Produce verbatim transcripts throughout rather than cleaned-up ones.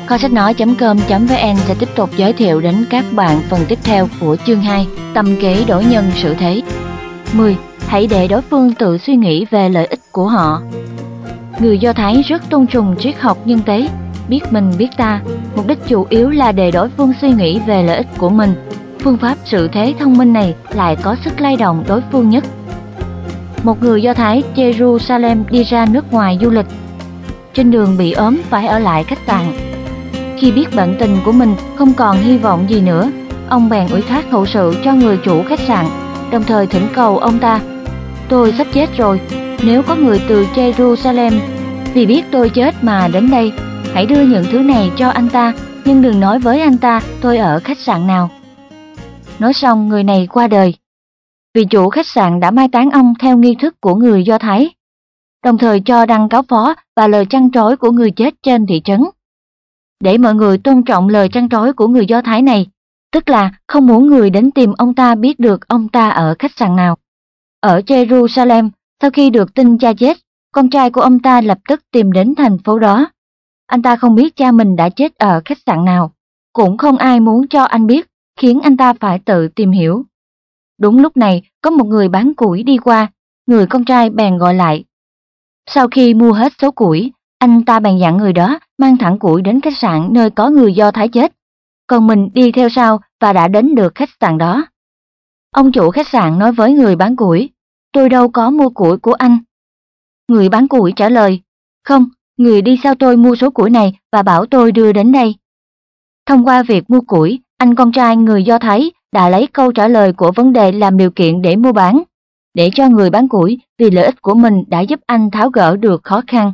Kho sách nói chấm com chấm vn sẽ tiếp tục giới thiệu đến các bạn phần tiếp theo của chương hai, tâm kế đổi nhân sự thế. mười. Hãy để đối phương tự suy nghĩ về lợi ích của họ. Người Do Thái rất tôn trọng triết học nhân tế, biết mình biết ta, mục đích chủ yếu là để đối phương suy nghĩ về lợi ích của mình. Phương pháp sự thế thông minh này lại có sức lay động đối phương nhất. Một người Do Thái Jerusalem đi ra nước ngoài du lịch. Trên đường bị ốm phải ở lại khách sạn. Khi biết bệnh tình của mình không còn hy vọng gì nữa, ông bèn ủy thác hậu sự cho người chủ khách sạn, đồng thời thỉnh cầu ông ta: "Tôi sắp chết rồi, nếu có người từ Jerusalem vì biết tôi chết mà đến đây, hãy đưa những thứ này cho anh ta, nhưng đừng nói với anh ta tôi ở khách sạn nào." Nói xong, người này qua đời. Vị chủ khách sạn đã mai táng ông theo nghi thức của người Do Thái, đồng thời cho đăng cáo phó và lời trăn trối của người chết trên thị trấn. Để mọi người tôn trọng lời trăn trối của người Do Thái này, tức là không muốn người đến tìm ông ta biết được ông ta ở khách sạn nào. Ở Jerusalem, sau khi được tin cha chết, con trai của ông ta lập tức tìm đến thành phố đó. Anh ta không biết cha mình đã chết ở khách sạn nào, cũng không ai muốn cho anh biết, khiến anh ta phải tự tìm hiểu. Đúng lúc này, có một người bán củi đi qua, người con trai bèn gọi lại. Sau khi mua hết số củi, anh ta bèn dặn người đó mang thẳng củi đến khách sạn nơi có người Do Thái chết, còn mình đi theo sau và đã đến được khách sạn đó. Ông chủ khách sạn nói với người bán củi: "Tôi đâu có mua củi của anh." Người bán củi trả lời: "Không, người đi sau tôi mua số củi này và bảo tôi đưa đến đây." Thông qua việc mua củi, anh con trai người Do Thái đã lấy câu trả lời của vấn đề làm điều kiện để mua bán, để cho người bán củi vì lợi ích của mình đã giúp anh tháo gỡ được khó khăn.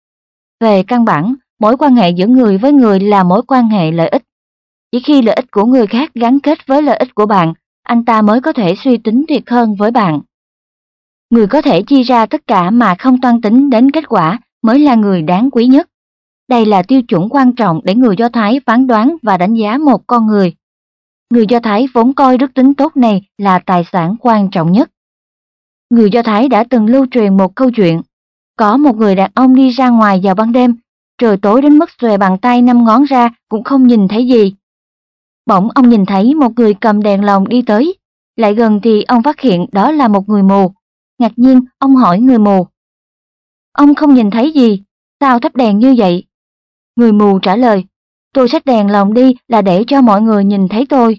Về căn bản, mối quan hệ giữa người với người là mối quan hệ lợi ích. Chỉ khi lợi ích của người khác gắn kết với lợi ích của bạn, anh ta mới có thể suy tính tuyệt hơn với bạn. Người có thể chi ra tất cả mà không toan tính đến kết quả mới là người đáng quý nhất. Đây là tiêu chuẩn quan trọng để người Do Thái phán đoán và đánh giá một con người. Người Do Thái vốn coi đức tính tốt này là tài sản quan trọng nhất. Người Do Thái đã từng lưu truyền một câu chuyện. Có một người đàn ông đi ra ngoài vào ban đêm, trời tối đến mức xòe bàn tay năm ngón ra cũng không nhìn thấy gì. Bỗng ông nhìn thấy một người cầm đèn lồng đi tới, lại gần thì ông phát hiện đó là một người mù. Ngạc nhiên, ông hỏi người mù: "Ông không nhìn thấy gì, sao thắp đèn như vậy?" Người mù trả lời: "Tôi xách đèn lồng đi là để cho mọi người nhìn thấy tôi."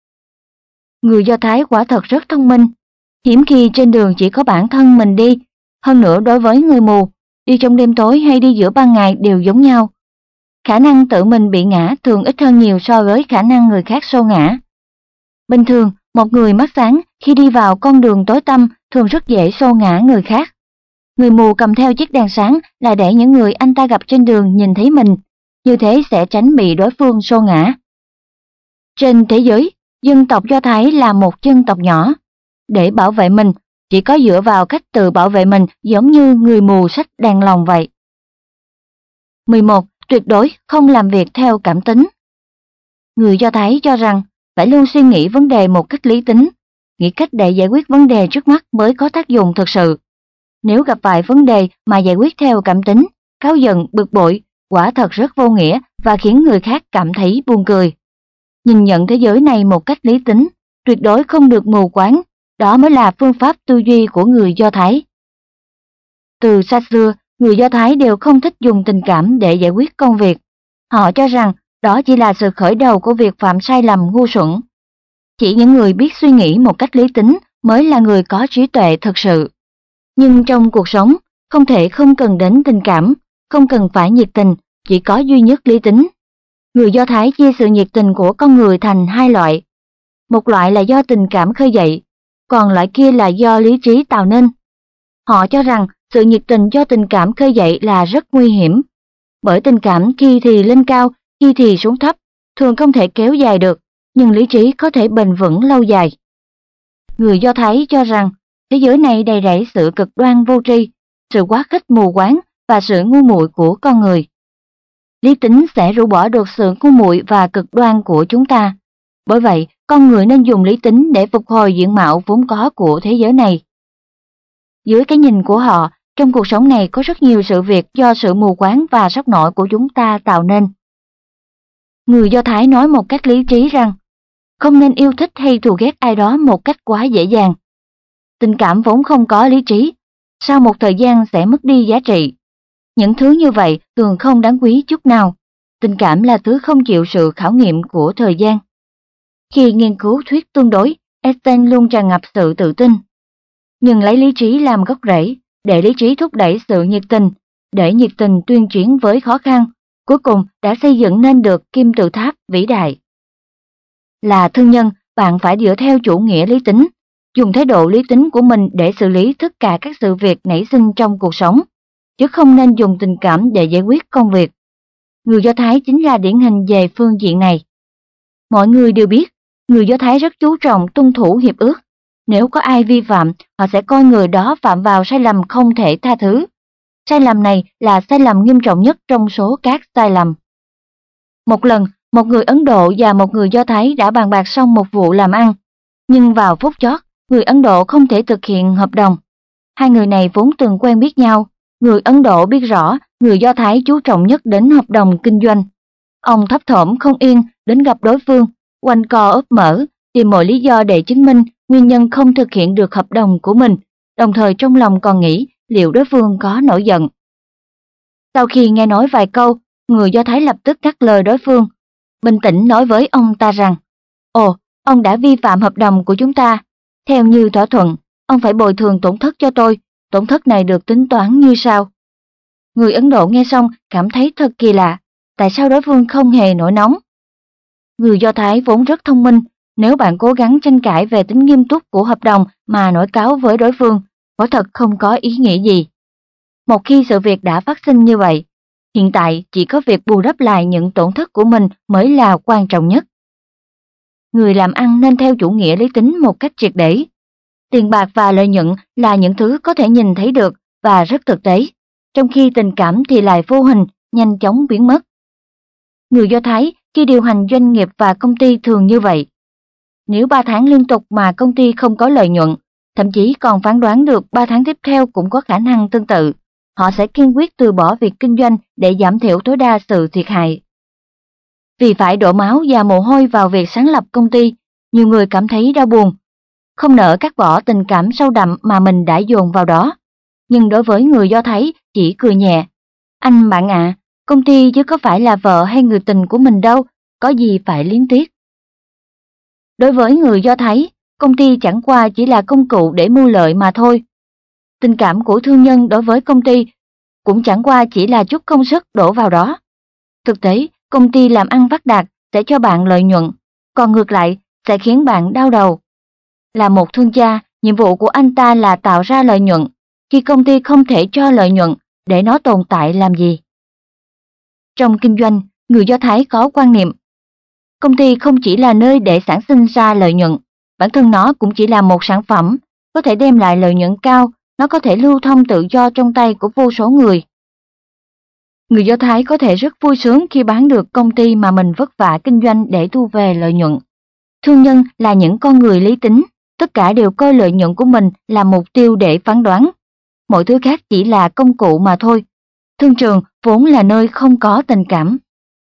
Người Do Thái quả thật rất thông minh. Hiếm khi trên đường chỉ có bản thân mình đi, hơn nữa đối với người mù, đi trong đêm tối hay đi giữa ban ngày đều giống nhau. Khả năng tự mình bị ngã thường ít hơn nhiều so với khả năng người khác xô ngã. Bình thường, một người mắt sáng khi đi vào con đường tối tăm thường rất dễ xô ngã người khác. Người mù cầm theo chiếc đèn sáng là để những người anh ta gặp trên đường nhìn thấy mình, như thế sẽ tránh bị đối phương xô ngã. Trên thế giới, dân tộc Do Thái là một dân tộc nhỏ. Để bảo vệ mình, chỉ có dựa vào cách tự bảo vệ mình giống như người mù xách đèn lồng vậy. mười một. Tuyệt đối không làm việc theo cảm tính. Người Do Thái cho rằng phải luôn suy nghĩ vấn đề một cách lý tính, nghĩ cách để giải quyết vấn đề trước mắt mới có tác dụng thực sự. Nếu gặp phải vấn đề mà giải quyết theo cảm tính, cáu giận, bực bội, quả thật rất vô nghĩa và khiến người khác cảm thấy buồn cười. Nhìn nhận thế giới này một cách lý tính, tuyệt đối không được mù quáng, đó mới là phương pháp tư duy của người Do Thái. Từ xa xưa, người Do Thái đều không thích dùng tình cảm để giải quyết công việc. Họ cho rằng đó chỉ là sự khởi đầu của việc phạm sai lầm ngu xuẩn. Chỉ những người biết suy nghĩ một cách lý tính mới là người có trí tuệ thực sự. Nhưng trong cuộc sống, không thể không cần đến tình cảm, không cần phải nhiệt tình, chỉ có duy nhất lý tính. Người Do Thái chia sự nhiệt tình của con người thành hai loại. Một loại là do tình cảm khơi dậy, còn loại kia là do lý trí tạo nên. Họ cho rằng sự nhiệt tình do tình cảm khơi dậy là rất nguy hiểm, bởi tình cảm khi thì lên cao, khi thì xuống thấp, thường không thể kéo dài được, nhưng lý trí có thể bền vững lâu dài. Người Do Thái cho rằng thế giới này đầy rẫy sự cực đoan vô tri, sự quá khích mù quáng và sự ngu muội của con người. Lý tính sẽ rũ bỏ được sự ngu muội và cực đoan của chúng ta. Bởi vậy, con người nên dùng lý tính để phục hồi diện mạo vốn có của thế giới này. Dưới cái nhìn của họ, trong cuộc sống này có rất nhiều sự việc do sự mù quáng và sốc nổi của chúng ta tạo nên. Người Do Thái nói một cách lý trí rằng không nên yêu thích hay thù ghét ai đó một cách quá dễ dàng. Tình cảm vốn không có lý trí, sau một thời gian sẽ mất đi giá trị. Những thứ như vậy thường không đáng quý chút nào. Tình cảm là thứ không chịu sự khảo nghiệm của thời gian. Khi nghiên cứu thuyết tương đối, Einstein luôn tràn ngập sự tự tin. Nhưng lấy lý trí làm gốc rễ, để lý trí thúc đẩy sự nhiệt tình, để nhiệt tình tuyên chiến với khó khăn, cuối cùng đã xây dựng nên được kim tự tháp vĩ đại. Là thương nhân, bạn phải dựa theo chủ nghĩa lý tính, dùng thái độ lý tính của mình để xử lý tất cả các sự việc nảy sinh trong cuộc sống, chứ không nên dùng tình cảm để giải quyết công việc. Người Do Thái chính là điển hình về phương diện này. Mọi người đều biết, người Do Thái rất chú trọng tuân thủ hiệp ước. Nếu có ai vi phạm, họ sẽ coi người đó phạm vào sai lầm không thể tha thứ. Sai lầm này là sai lầm nghiêm trọng nhất trong số các sai lầm. Một lần, một người Ấn Độ và một người Do Thái đã bàn bạc xong một vụ làm ăn, nhưng vào phút chót, người Ấn Độ không thể thực hiện hợp đồng. Hai người này vốn từng quen biết nhau, người Ấn Độ biết rõ người Do Thái chú trọng nhất đến hợp đồng kinh doanh. Ông thấp thỏm không yên đến gặp đối phương, quanh co ấp mở, tìm mọi lý do để chứng minh nguyên nhân không thực hiện được hợp đồng của mình, đồng thời trong lòng còn nghĩ liệu đối phương có nổi giận. Sau khi nghe nói vài câu, người Do Thái lập tức cắt lời đối phương, bình tĩnh nói với ông ta rằng, Ồ, ông đã vi phạm hợp đồng của chúng ta. Theo như thỏa thuận, ông phải bồi thường tổn thất cho tôi, tổn thất này được tính toán như sau. Người Ấn Độ nghe xong cảm thấy thật kỳ lạ, tại sao đối phương không hề nổi nóng. Người Do Thái vốn rất thông minh, nếu bạn cố gắng tranh cãi về tính nghiêm túc của hợp đồng mà nổi cáu với đối phương, quả thật không có ý nghĩa gì. Một khi sự việc đã phát sinh như vậy, hiện tại chỉ có việc bù đắp lại những tổn thất của mình mới là quan trọng nhất. Người làm ăn nên theo chủ nghĩa lý tính một cách triệt để. Tiền bạc và lợi nhuận là những thứ có thể nhìn thấy được và rất thực tế, trong khi tình cảm thì lại vô hình, nhanh chóng biến mất. Người Do Thái khi điều hành doanh nghiệp và công ty thường như vậy. Nếu ba tháng liên tục mà công ty không có lợi nhuận, thậm chí còn phán đoán được ba tháng tiếp theo cũng có khả năng tương tự, họ sẽ kiên quyết từ bỏ việc kinh doanh để giảm thiểu tối đa sự thiệt hại. Vì phải đổ máu và mồ hôi vào việc sáng lập công ty, nhiều người cảm thấy đau buồn, không nỡ cắt bỏ tình cảm sâu đậm mà mình đã dồn vào đó. Nhưng đối với người Do Thái chỉ cười nhẹ, anh bạn ạ, à, công ty chứ có phải là vợ hay người tình của mình đâu, có gì phải liếng tiếc. Đối với người Do Thái, công ty chẳng qua chỉ là công cụ để mưu lợi mà thôi. Tình cảm của thương nhân đối với công ty cũng chẳng qua chỉ là chút công sức đổ vào đó. Thực tế, công ty làm ăn phát đạt sẽ cho bạn lợi nhuận, còn ngược lại sẽ khiến bạn đau đầu. Là một thương gia, nhiệm vụ của anh ta là tạo ra lợi nhuận. Khi công ty không thể cho lợi nhuận, để nó tồn tại làm gì? Trong kinh doanh, người Do Thái có quan niệm công ty không chỉ là nơi để sản sinh ra lợi nhuận, bản thân nó cũng chỉ là một sản phẩm, có thể đem lại lợi nhuận cao, nó có thể lưu thông tự do trong tay của vô số người. Người Do Thái có thể rất vui sướng khi bán được công ty mà mình vất vả kinh doanh để thu về lợi nhuận. Thương nhân là những con người lý tính, tất cả đều coi lợi nhuận của mình là mục tiêu để phán đoán. Mọi thứ khác chỉ là công cụ mà thôi. Thương trường vốn là nơi không có tình cảm.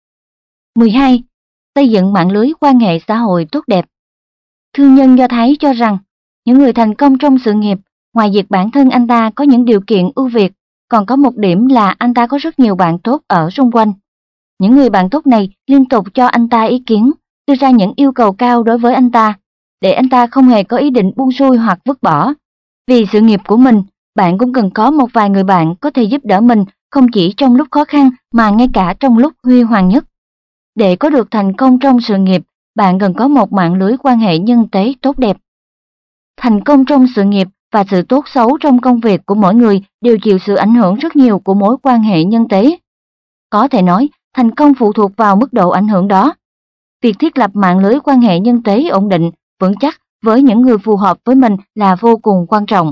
mười hai. Xây dựng mạng lưới quan hệ xã hội tốt đẹp. Thương nhân Do Thái cho rằng, những người thành công trong sự nghiệp, ngoài việc bản thân anh ta có những điều kiện ưu việt, còn có một điểm là anh ta có rất nhiều bạn tốt ở xung quanh. Những người bạn tốt này liên tục cho anh ta ý kiến, đưa ra những yêu cầu cao đối với anh ta, để anh ta không hề có ý định buông xuôi hoặc vứt bỏ. Vì sự nghiệp của mình, bạn cũng cần có một vài người bạn có thể giúp đỡ mình không chỉ trong lúc khó khăn mà ngay cả trong lúc huy hoàng nhất. Để có được thành công trong sự nghiệp, bạn cần có một mạng lưới quan hệ nhân tế tốt đẹp. Thành công trong sự nghiệp và sự tốt xấu trong công việc của mỗi người đều chịu sự ảnh hưởng rất nhiều của mối quan hệ nhân tế. Có thể nói, thành công phụ thuộc vào mức độ ảnh hưởng đó. Việc thiết lập mạng lưới quan hệ nhân tế ổn định, vững chắc với những người phù hợp với mình là vô cùng quan trọng.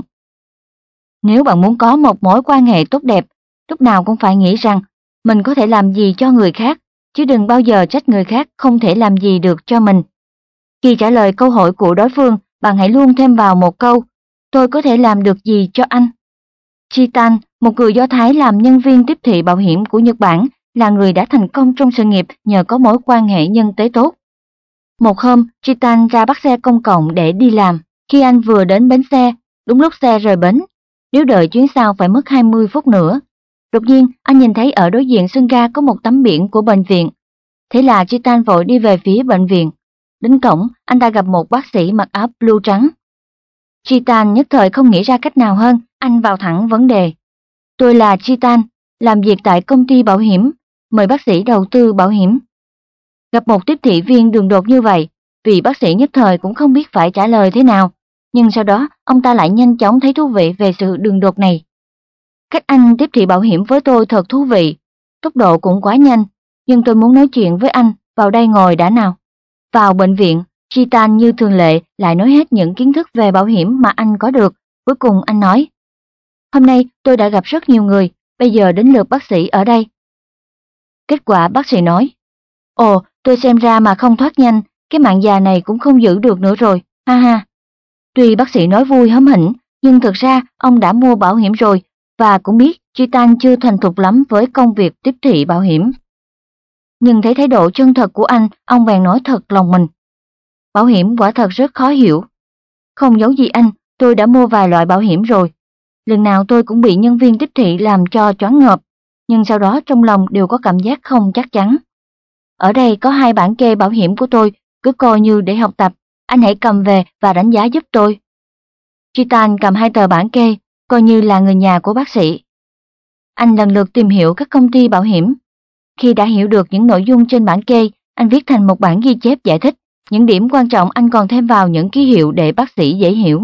Nếu bạn muốn có một mối quan hệ tốt đẹp, lúc nào cũng phải nghĩ rằng mình có thể làm gì cho người khác, chứ đừng bao giờ trách người khác không thể làm gì được cho mình. Khi trả lời câu hỏi của đối phương, bạn hãy luôn thêm vào một câu, tôi có thể làm được gì cho anh? Chitan, một người Do Thái làm nhân viên tiếp thị bảo hiểm của Nhật Bản, là người đã thành công trong sự nghiệp nhờ có mối quan hệ nhân tế tốt. Một hôm, Chitan ra bắt xe công cộng để đi làm. Khi anh vừa đến bến xe, đúng lúc xe rời bến, nếu đợi chuyến sau phải mất hai mươi phút nữa. Đột nhiên, anh nhìn thấy ở đối diện sân ga có một tấm biển của bệnh viện. Thế là Chitan vội đi về phía bệnh viện. Đến cổng, anh ta gặp một bác sĩ mặc áo blue trắng. Chitan nhất thời không nghĩ ra cách nào hơn, anh vào thẳng vấn đề. Tôi là Chitan, làm việc tại công ty bảo hiểm, mời bác sĩ đầu tư bảo hiểm. Gặp một tiếp thị viên đường đột như vậy, vị bác sĩ nhất thời cũng không biết phải trả lời thế nào, nhưng sau đó ông ta lại nhanh chóng thấy thú vị về sự đường đột này. Cách anh tiếp thị bảo hiểm với tôi thật thú vị, tốc độ cũng quá nhanh, nhưng tôi muốn nói chuyện với anh, vào đây ngồi đã nào. Vào bệnh viện, Chitan như thường lệ lại nói hết những kiến thức về bảo hiểm mà anh có được. Cuối cùng anh nói, hôm nay tôi đã gặp rất nhiều người, bây giờ đến lượt bác sĩ ở đây. Kết quả bác sĩ nói, ồ, tôi xem ra mà không thoát nhanh, cái mạng già này cũng không giữ được nữa rồi, ha ha. Tuy bác sĩ nói vui hớm hỉnh, nhưng thực ra ông đã mua bảo hiểm rồi và cũng biết Chitan chưa thành thục lắm với công việc tiếp thị bảo hiểm. Nhưng thấy thái độ chân thật của anh, ông bèn nói thật lòng mình. Bảo hiểm quả thật rất khó hiểu. Không giấu gì anh, tôi đã mua vài loại bảo hiểm rồi. Lần nào tôi cũng bị nhân viên tiếp thị làm cho choáng ngợp, nhưng sau đó trong lòng đều có cảm giác không chắc chắn. Ở đây có hai bản kê bảo hiểm của tôi, cứ coi như để học tập, anh hãy cầm về và đánh giá giúp tôi. Chitan cầm hai tờ bản kê, coi như là người nhà của bác sĩ. Anh lần lượt tìm hiểu các công ty bảo hiểm. Khi đã hiểu được những nội dung trên bản kê, anh viết thành một bản ghi chép giải thích. Những điểm quan trọng anh còn thêm vào những ký hiệu để bác sĩ dễ hiểu.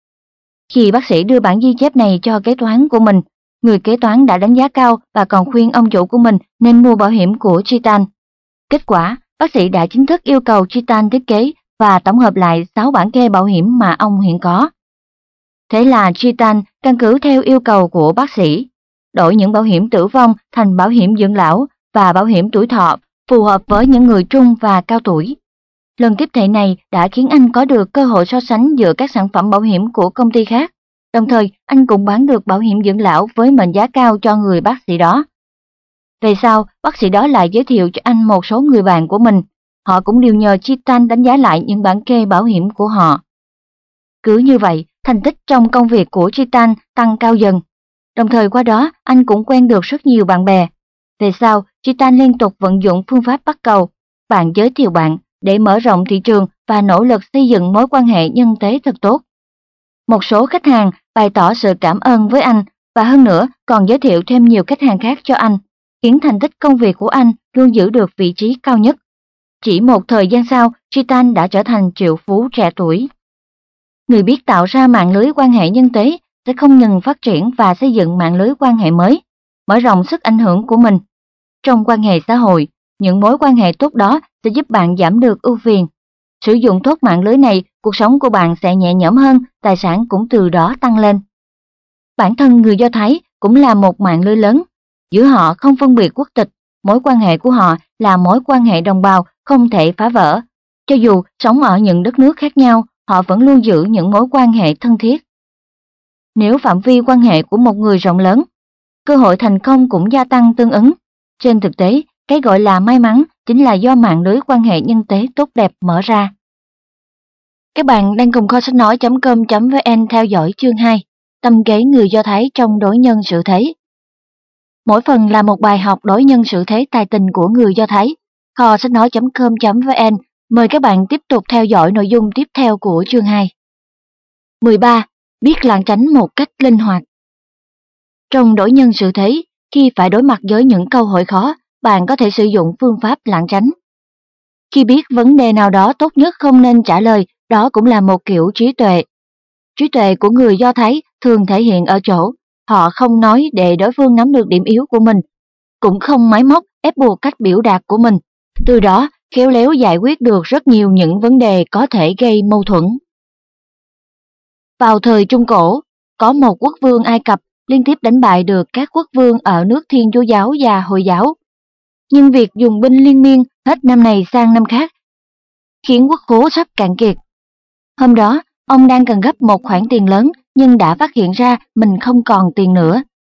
Khi bác sĩ đưa bản ghi chép này cho kế toán của mình, người kế toán đã đánh giá cao và còn khuyên ông chủ của mình nên mua bảo hiểm của Chitan. Kết quả, bác sĩ đã chính thức yêu cầu Chitan thiết kế và tổng hợp lại sáu bản kê bảo hiểm mà ông hiện có. Thế là Chitan căn cứ theo yêu cầu của bác sĩ, đổi những bảo hiểm tử vong thành bảo hiểm dưỡng lão và bảo hiểm tuổi thọ phù hợp với những người trung và cao tuổi. Lần tiếp thị này đã khiến anh có được cơ hội so sánh giữa các sản phẩm bảo hiểm của công ty khác, đồng thời anh cũng bán được bảo hiểm dưỡng lão với mệnh giá cao cho người bác sĩ đó. Về sau, bác sĩ đó lại giới thiệu cho anh một số người bạn của mình, họ cũng đều nhờ Chitan đánh giá lại những bản kê bảo hiểm của họ. Cứ như vậy, thành tích trong công việc của Chitan tăng cao dần, đồng thời qua đó anh cũng quen được rất nhiều bạn bè. Về sau, Chitan liên tục vận dụng phương pháp bắt cầu, bạn giới thiệu bạn, để mở rộng thị trường và nỗ lực xây dựng mối quan hệ nhân tế thật tốt. Một số khách hàng bày tỏ sự cảm ơn với anh và hơn nữa còn giới thiệu thêm nhiều khách hàng khác cho anh, khiến thành tích công việc của anh luôn giữ được vị trí cao nhất. Chỉ một thời gian sau, Chitan đã trở thành triệu phú trẻ tuổi. Người biết tạo ra mạng lưới quan hệ nhân tế sẽ không ngừng phát triển và xây dựng mạng lưới quan hệ mới, mở rộng sức ảnh hưởng của mình. Trong quan hệ xã hội, những mối quan hệ tốt đó sẽ giúp bạn giảm được ưu phiền. Sử dụng tốt mạng lưới này, cuộc sống của bạn sẽ nhẹ nhõm hơn, tài sản cũng từ đó tăng lên. Bản thân người Do Thái cũng là một mạng lưới lớn. Giữa họ không phân biệt quốc tịch, mối quan hệ của họ là mối quan hệ đồng bào không thể phá vỡ. Cho dù sống ở những đất nước khác nhau, họ vẫn luôn giữ những mối quan hệ thân thiết. Nếu phạm vi quan hệ của một người rộng lớn, cơ hội thành công cũng gia tăng tương ứng. Trên thực tế, cái gọi là may mắn chính là do mạng lưới quan hệ nhân tế tốt đẹp mở ra. Các bạn đang cùng kho sách nói chấm com chấm vn theo dõi chương hai, tâm kế người Do Thái trong đối nhân xử thế. Mỗi phần là một bài học đối nhân xử thế tài tình của người Do Thái. Kho sách nói chấm com chấm vn mời các bạn tiếp tục theo dõi nội dung tiếp theo của chương hai. mười ba. Biết lảng tránh một cách linh hoạt. Trong đối nhân xử thế, khi phải đối mặt với những câu hỏi khó, bạn có thể sử dụng phương pháp lảng tránh. Khi biết vấn đề nào đó tốt nhất không nên trả lời, đó cũng là một kiểu trí tuệ. Trí tuệ của người Do Thái thường thể hiện ở chỗ, họ không nói để đối phương nắm được điểm yếu của mình, cũng không máy móc ép buộc cách biểu đạt của mình, từ đó khéo léo giải quyết được rất nhiều những vấn đề có thể gây mâu thuẫn. Vào thời Trung Cổ, có một quốc vương Ai Cập liên tiếp đánh bại được các quốc vương ở nước Thiên Chúa giáo và Hồi giáo. Nhưng việc dùng binh liên miên hết năm này sang năm khác khiến quốc khố sắp cạn kiệt. Hôm đó, ông đang cần gấp một khoản tiền lớn nhưng đã phát hiện ra mình không còn tiền nữa.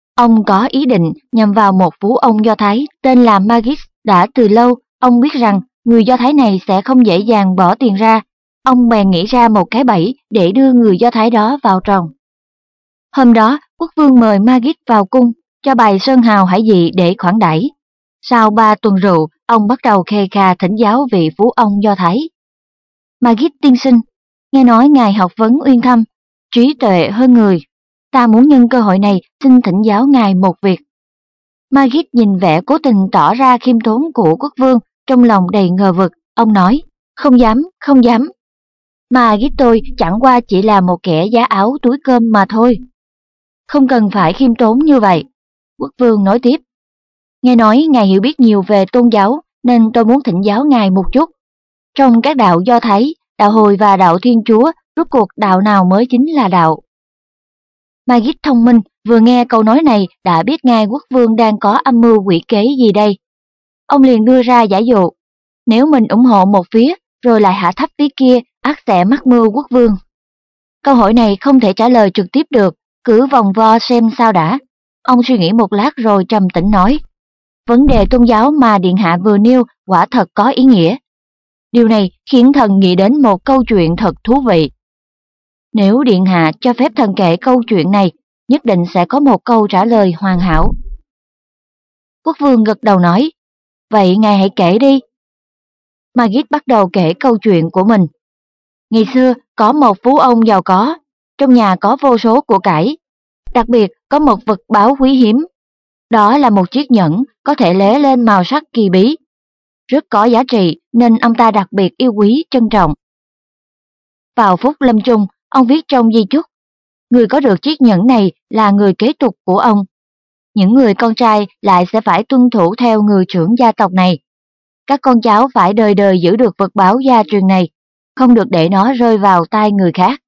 Ông có ý định nhằm vào một phú ông Do Thái tên là Magis. Đã từ lâu, ông biết rằng người Do Thái này sẽ không dễ dàng bỏ tiền ra. Ông bèn nghĩ ra một cái bẫy để đưa người Do Thái đó vào tròng. Hôm đó, quốc vương mời Magis vào cung, cho bày sơn hào hải vị để khoản đãi. Sau ba tuần rượu, ông bắt đầu khê kha thỉnh giáo vị phú ông Do Thái. Magis tiên sinh, nghe nói ngài học vấn uyên thâm, trí tuệ hơn người. Ta muốn nhân cơ hội này xin thỉnh giáo ngài một việc. Magis nhìn vẻ cố tình tỏ ra khiêm tốn của quốc vương, trong lòng đầy ngờ vực. Ông nói, không dám, không dám. Magis tôi chẳng qua chỉ là một kẻ giá áo túi cơm mà thôi. Không cần phải khiêm tốn như vậy. Quốc vương nói tiếp, nghe nói ngài hiểu biết nhiều về tôn giáo, nên tôi muốn thỉnh giáo ngài một chút. Trong các đạo Do Thái, đạo Hồi và đạo Thiên Chúa, rốt cuộc đạo nào mới chính là đạo? Magis thông minh, vừa nghe câu nói này đã biết ngài quốc vương đang có âm mưu quỷ kế gì đây. Ông liền đưa ra giả dụ, nếu mình ủng hộ một phía, rồi lại hạ thấp phía kia, ắt sẽ mắc mưu quốc vương. Câu hỏi này không thể trả lời trực tiếp được, cứ vòng vo xem sao đã. Ông suy nghĩ một lát rồi trầm tĩnh nói, vấn đề tôn giáo mà điện hạ vừa nêu quả thật có ý nghĩa. Điều này khiến thần nghĩ đến một câu chuyện thật thú vị. Nếu điện hạ cho phép thần kể câu chuyện này, nhất định sẽ có một câu trả lời hoàn hảo. Quốc vương gật đầu nói, vậy ngài hãy kể đi. Magis bắt đầu kể câu chuyện của mình. Ngày xưa có một phú ông giàu có, trong nhà có vô số của cải, đặc biệt có một vật báu quý hiếm. Đó là một chiếc nhẫn có thể lóe lên màu sắc kỳ bí. Rất có giá trị nên ông ta đặc biệt yêu quý, trân trọng. Vào phút lâm chung, ông viết trong di chúc, người có được chiếc nhẫn này là người kế tục của ông. Những người con trai lại sẽ phải tuân thủ theo người trưởng gia tộc này. Các con cháu phải đời đời giữ được vật báo gia truyền này, không được để nó rơi vào tay người khác.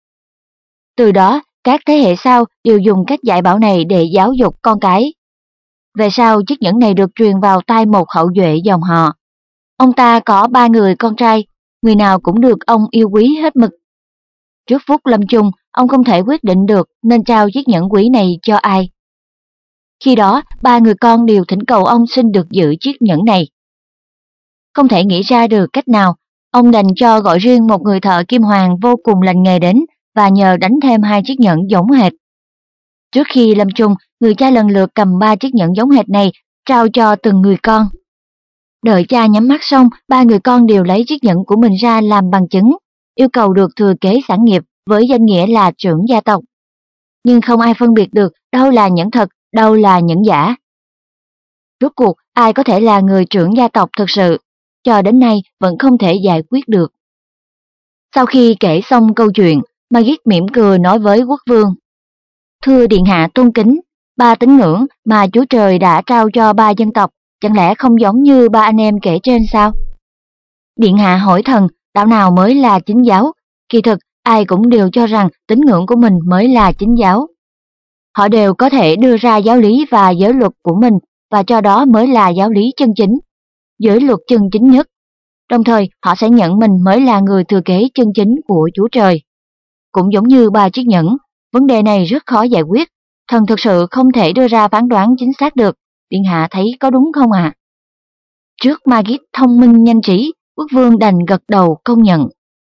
Từ đó, các thế hệ sau đều dùng cách dạy bảo này để giáo dục con cái. Về sau, chiếc nhẫn này được truyền vào tay một hậu duệ dòng họ. Ông ta có ba người con trai, người nào cũng được ông yêu quý hết mực. Trước phút lâm chung, ông không thể quyết định được nên trao chiếc nhẫn quý này cho ai. Khi đó, ba người con đều thỉnh cầu ông xin được giữ chiếc nhẫn này. Không thể nghĩ ra được cách nào, ông đành cho gọi riêng một người thợ kim hoàn vô cùng lành nghề đến và nhờ đánh thêm hai chiếc nhẫn giống hệt. Trước khi lâm chung, người cha lần lượt cầm ba chiếc nhẫn giống hệt này trao cho từng người con. Đợi cha nhắm mắt xong, ba người con đều lấy chiếc nhẫn của mình ra làm bằng chứng, yêu cầu được thừa kế sản nghiệp với danh nghĩa là trưởng gia tộc. Nhưng không ai phân biệt được đâu là nhẫn thật, đâu là nhẫn giả. Rốt cuộc, ai có thể là người trưởng gia tộc thực sự, cho đến nay vẫn không thể giải quyết được. Sau khi kể xong câu chuyện, Magis mỉm cười nói với quốc vương, thưa điện hạ tôn kính, ba tín ngưỡng mà Chúa Trời đã trao cho ba dân tộc, chẳng lẽ không giống như ba anh em kể trên sao? Điện hạ hỏi thần, đạo nào mới là chính giáo? Kỳ thực, ai cũng đều cho rằng tín ngưỡng của mình mới là chính giáo. Họ đều có thể đưa ra giáo lý và giới luật của mình, và cho đó mới là giáo lý chân chính, giới luật chân chính nhất. Đồng thời, họ sẽ nhận mình mới là người thừa kế chân chính của Chúa Trời. Cũng giống như ba chiếc nhẫn, vấn đề này rất khó giải quyết, thần thực sự không thể đưa ra phán đoán chính xác được. Điện hạ thấy có đúng không ạ? À? Trước Magis thông minh nhanh trí, quốc vương đành gật đầu công nhận.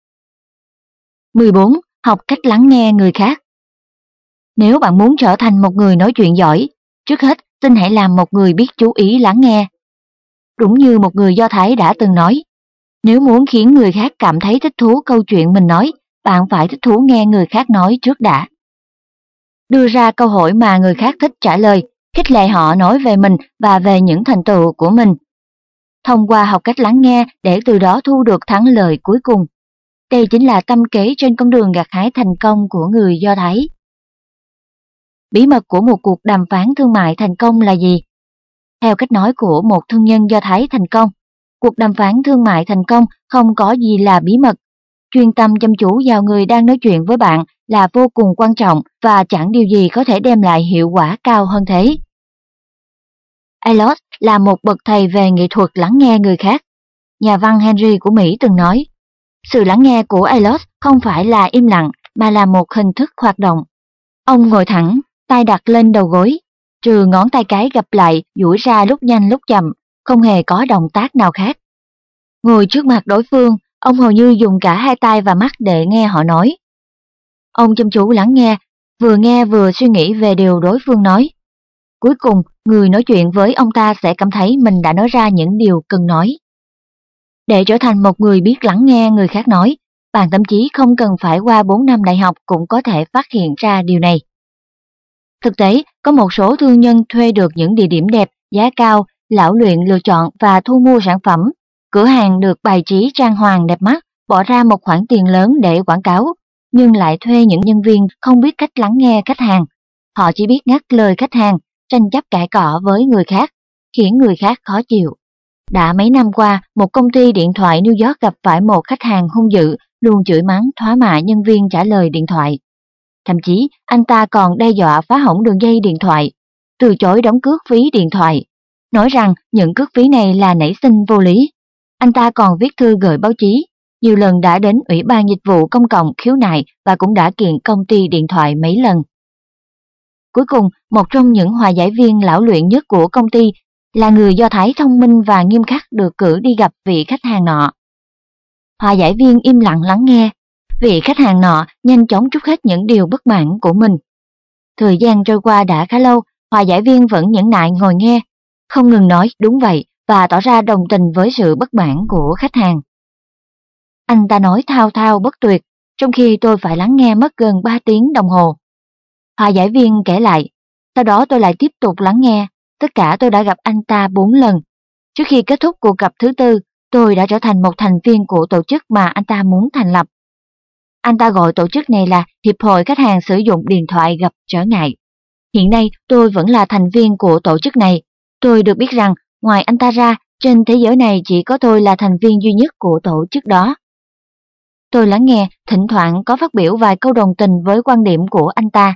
mười bốn. Học cách lắng nghe người khác. Nếu bạn muốn trở thành một người nói chuyện giỏi, trước hết xin hãy làm một người biết chú ý lắng nghe. Đúng như một người Do Thái đã từng nói, nếu muốn khiến người khác cảm thấy thích thú câu chuyện mình nói, bạn phải thích thú nghe người khác nói trước đã. Đưa ra câu hỏi mà người khác thích trả lời, khích lệ họ nói về mình và về những thành tựu của mình. Thông qua học cách lắng nghe để từ đó thu được thắng lợi cuối cùng. Đây chính là tâm kế trên con đường gặt hái thành công của người Do Thái. Bí mật của một cuộc đàm phán thương mại thành công là gì? Theo cách nói của một thương nhân Do Thái thành công, cuộc đàm phán thương mại thành công không có gì là bí mật. Chuyên tâm chăm chú vào người đang nói chuyện với bạn là vô cùng quan trọng và chẳng điều gì có thể đem lại hiệu quả cao hơn thế. Eliot là một bậc thầy về nghệ thuật lắng nghe người khác. Nhà văn Henry của Mỹ từng nói, sự lắng nghe của Eliot không phải là im lặng mà là một hình thức hoạt động. Ông ngồi thẳng, tay đặt lên đầu gối, trừ ngón tay cái gập lại, duỗi ra lúc nhanh lúc chậm, không hề có động tác nào khác. Ngồi trước mặt đối phương, ông hầu như dùng cả hai tay và mắt để nghe họ nói. Ông chăm chú lắng nghe, vừa nghe vừa suy nghĩ về điều đối phương nói. Cuối cùng, người nói chuyện với ông ta sẽ cảm thấy mình đã nói ra những điều cần nói. Để trở thành một người biết lắng nghe người khác nói, bạn thậm chí không cần phải qua bốn năm đại học cũng có thể phát hiện ra điều này. Thực tế, có một số thương nhân thuê được những địa điểm đẹp, giá cao, lão luyện lựa chọn và thu mua sản phẩm. Cửa hàng được bài trí trang hoàng đẹp mắt, bỏ ra một khoản tiền lớn để quảng cáo, nhưng lại thuê những nhân viên không biết cách lắng nghe khách hàng. Họ chỉ biết ngắt lời khách hàng, tranh chấp cãi cọ với người khác, khiến người khác khó chịu. Đã mấy năm qua, một công ty điện thoại New York gặp phải một khách hàng hung dữ, luôn chửi mắng thóa mạ nhân viên trả lời điện thoại. Thậm chí, anh ta còn đe dọa phá hỏng đường dây điện thoại, từ chối đóng cước phí điện thoại, nói rằng những cước phí này là nảy sinh vô lý. Anh ta còn viết thư gửi báo chí, nhiều lần đã đến Ủy ban Dịch vụ Công cộng khiếu nại và cũng đã kiện công ty điện thoại mấy lần. Cuối cùng, một trong những hòa giải viên lão luyện nhất của công ty là người Do Thái thông minh và nghiêm khắc được cử đi gặp vị khách hàng nọ. Hòa giải viên im lặng lắng nghe, vị khách hàng nọ nhanh chóng trút hết những điều bất mãn của mình. Thời gian trôi qua đã khá lâu, hòa giải viên vẫn nhẫn nại ngồi nghe, không ngừng nói đúng vậy và tỏ ra đồng tình với sự bất mãn của khách hàng. Anh ta nói thao thao bất tuyệt, trong khi tôi phải lắng nghe mất gần ba tiếng đồng hồ. Hòa giải viên kể lại, sau đó tôi lại tiếp tục lắng nghe, tất cả tôi đã gặp anh ta bốn lần. Trước khi kết thúc cuộc gặp thứ tư, tôi đã trở thành một thành viên của tổ chức mà anh ta muốn thành lập. Anh ta gọi tổ chức này là Hiệp hội Khách hàng Sử dụng Điện thoại gặp trở ngại. Hiện nay tôi vẫn là thành viên của tổ chức này. Tôi được biết rằng ngoài anh ta ra, trên thế giới này chỉ có tôi là thành viên duy nhất của tổ chức đó. Tôi lắng nghe, thỉnh thoảng có phát biểu vài câu đồng tình với quan điểm của anh ta.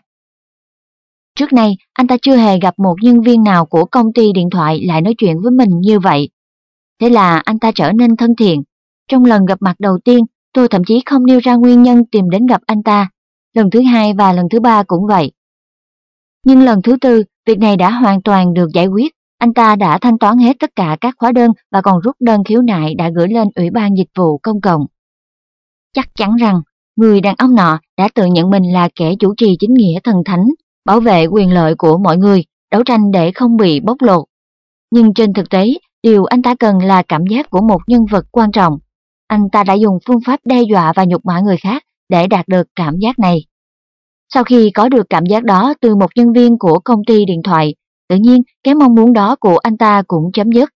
Trước nay, anh ta chưa hề gặp một nhân viên nào của công ty điện thoại lại nói chuyện với mình như vậy. Thế là anh ta trở nên thân thiện. Trong lần gặp mặt đầu tiên, tôi thậm chí không nêu ra nguyên nhân tìm đến gặp anh ta. Lần thứ hai và lần thứ ba cũng vậy. Nhưng lần thứ tư, việc này đã hoàn toàn được giải quyết. Anh ta đã thanh toán hết tất cả các hóa đơn và còn rút đơn khiếu nại đã gửi lên Ủy ban Dịch vụ Công cộng. Chắc chắn rằng, người đàn ông nọ đã tự nhận mình là kẻ chủ trì chính nghĩa thần thánh, bảo vệ quyền lợi của mọi người, đấu tranh để không bị bóc lột. Nhưng trên thực tế, điều anh ta cần là cảm giác của một nhân vật quan trọng. Anh ta đã dùng phương pháp đe dọa và nhục mạ người khác để đạt được cảm giác này. Sau khi có được cảm giác đó từ một nhân viên của công ty điện thoại, tự nhiên cái mong muốn đó của anh ta cũng chấm dứt.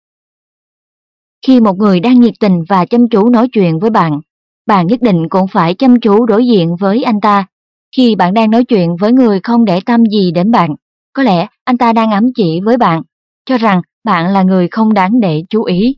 Khi một người đang nhiệt tình và chăm chú nói chuyện với bạn, bạn nhất định cũng phải chăm chú đối diện với anh ta. Khi bạn đang nói chuyện với người không để tâm gì đến bạn, có lẽ anh ta đang ám chỉ với bạn, cho rằng bạn là người không đáng để chú ý.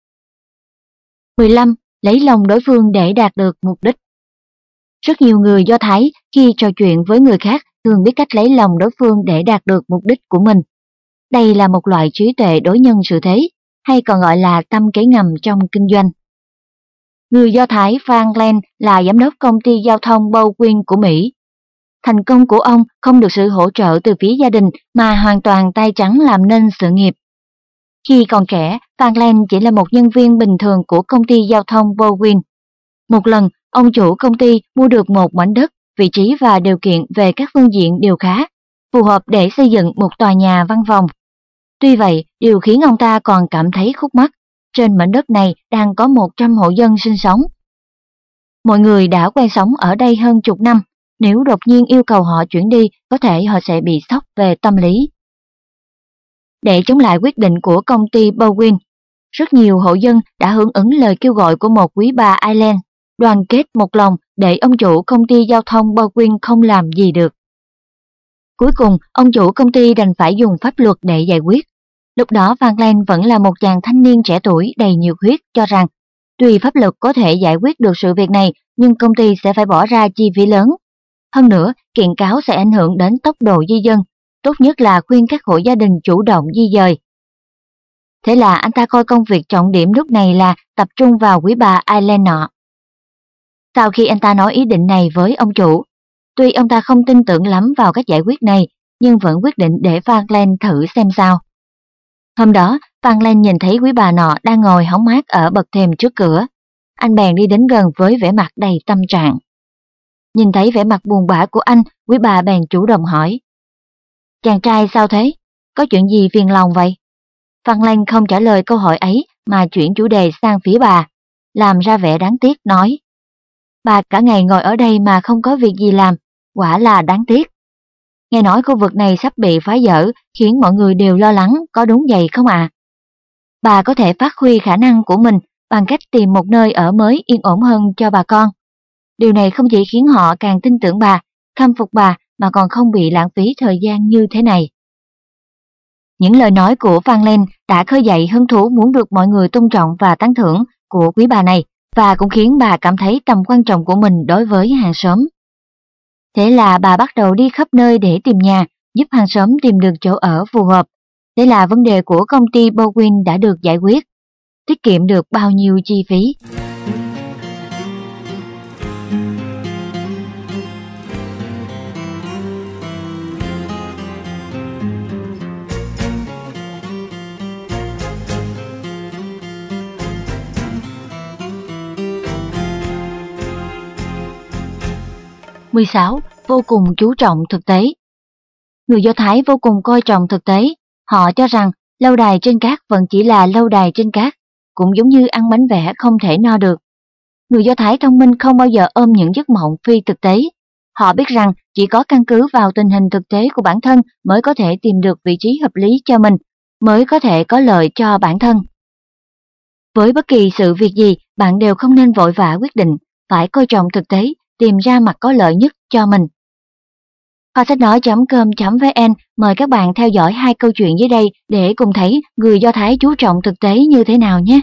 mười lăm. Lấy lòng đối phương để đạt được mục đích. Rất nhiều người Do Thái khi trò chuyện với người khác thường biết cách lấy lòng đối phương để đạt được mục đích của mình. Đây là một loại trí tuệ đối nhân xử thế, hay còn gọi là tâm kế ngầm trong kinh doanh. Người Do Thái Franklin là giám đốc công ty giao thông Baldwin của Mỹ. Thành công của ông không được sự hỗ trợ từ phía gia đình mà hoàn toàn tay trắng làm nên sự nghiệp. Khi còn trẻ, Franklin chỉ là một nhân viên bình thường của công ty giao thông Baldwin. Một lần, ông chủ công ty mua được một mảnh đất, vị trí và điều kiện về các phương diện đều khá, phù hợp để xây dựng một tòa nhà văn phòng. Tuy vậy, điều khiến ông ta còn cảm thấy khúc mắc, trên mảnh đất này đang có một trăm hộ dân sinh sống. Mọi người đã quen sống ở đây hơn chục năm, nếu đột nhiên yêu cầu họ chuyển đi, có thể họ sẽ bị sốc về tâm lý. Để chống lại quyết định của công ty Baldwin, rất nhiều hộ dân đã hưởng ứng lời kêu gọi của một quý bà Ireland, đoàn kết một lòng để ông chủ công ty giao thông Baldwin không làm gì được. Cuối cùng, ông chủ công ty đành phải dùng pháp luật để giải quyết. Lúc đó Franklin vẫn là một chàng thanh niên trẻ tuổi đầy nhiệt huyết cho rằng, tuy pháp luật có thể giải quyết được sự việc này, nhưng công ty sẽ phải bỏ ra chi phí lớn. Hơn nữa, kiện cáo sẽ ảnh hưởng đến tốc độ di dân, tốt nhất là khuyên các hộ gia đình chủ động di dời. Thế là anh ta coi công việc trọng điểm lúc này là tập trung vào quý bà Ireland nọ. Sau khi anh ta nói ý định này với ông chủ, tuy ông ta không tin tưởng lắm vào cách giải quyết này, nhưng vẫn quyết định để Franklin thử xem sao. Hôm đó, Franklin nhìn thấy quý bà nọ đang ngồi hóng mát ở bậc thềm trước cửa. Anh bèn đi đến gần với vẻ mặt đầy tâm trạng. Nhìn thấy vẻ mặt buồn bã của anh, quý bà bèn chủ động hỏi. Chàng trai sao thế? Có chuyện gì phiền lòng vậy? Franklin không trả lời câu hỏi ấy mà chuyển chủ đề sang phía bà, làm ra vẻ đáng tiếc nói. Bà cả ngày ngồi ở đây mà không có việc gì làm, quả là đáng tiếc. Nghe nói khu vực này sắp bị phá dỡ khiến mọi người đều lo lắng, có đúng vậy không ạ? À? Bà có thể phát huy khả năng của mình bằng cách tìm một nơi ở mới yên ổn hơn cho bà con. Điều này không chỉ khiến họ càng tin tưởng bà, khâm phục bà mà còn không bị lãng phí thời gian như thế này. Những lời nói của Franklin đã khơi dậy hứng thú muốn được mọi người tôn trọng và tán thưởng của quý bà này, và cũng khiến bà cảm thấy tầm quan trọng của mình đối với hàng xóm. Thế là bà bắt đầu đi khắp nơi để tìm nhà, giúp hàng xóm tìm được chỗ ở phù hợp. Thế là vấn đề của công ty Baldwin đã được giải quyết, tiết kiệm được bao nhiêu chi phí. mười sáu. Vô cùng chú trọng thực tế. Người Do Thái vô cùng coi trọng thực tế. Họ cho rằng lâu đài trên cát vẫn chỉ là lâu đài trên cát, cũng giống như ăn bánh vẽ không thể no được. Người Do Thái thông minh không bao giờ ôm những giấc mộng phi thực tế. Họ biết rằng chỉ có căn cứ vào tình hình thực tế của bản thân mới có thể tìm được vị trí hợp lý cho mình, mới có thể có lợi cho bản thân. Với bất kỳ sự việc gì, bạn đều không nên vội vã quyết định, phải coi trọng thực tế, tìm ra mặt có lợi nhất cho mình. Kho sách nói chấm com chấm vn mời các bạn theo dõi hai câu chuyện dưới đây để cùng thấy người Do Thái chú trọng thực tế như thế nào nhé.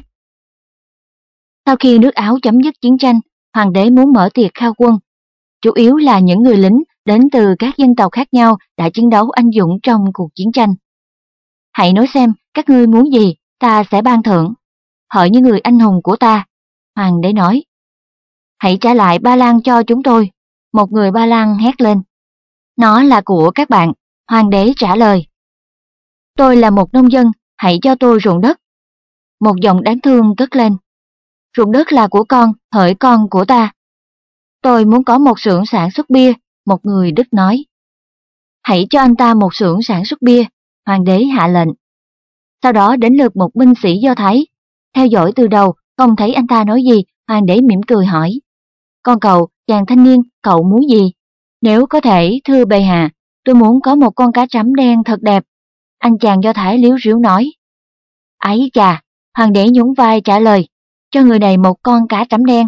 Sau khi nước Áo chấm dứt chiến tranh, hoàng đế muốn mở tiệc khao quân. Chủ yếu là những người lính đến từ các dân tộc khác nhau đã chiến đấu anh dũng trong cuộc chiến tranh. Hãy nói xem các ngươi muốn gì, ta sẽ ban thưởng. Hỡi những người anh hùng của ta, hoàng đế nói. Hãy trả lại Ba Lan cho chúng tôi, một người Ba Lan hét lên. Nó là của các bạn, hoàng đế trả lời. Tôi là một nông dân, hãy cho tôi ruộng đất. Một giọng đáng thương cất lên. Ruộng đất là của con, hỡi con của ta. Tôi muốn có một xưởng sản xuất bia, một người Đức nói. Hãy cho anh ta một xưởng sản xuất bia, hoàng đế hạ lệnh. Sau đó đến lượt một binh sĩ Do Thái. Theo dõi từ đầu, không thấy anh ta nói gì, hoàng đế mỉm cười hỏi. Con cậu, chàng thanh niên, cậu muốn gì? Nếu có thể, thưa bệ hạ, tôi muốn có một con cá trắm đen thật đẹp. Anh chàng Do Thái líu ríu nói. Ấy chà, hoàng đế nhún vai trả lời, cho người này một con cá trắm đen.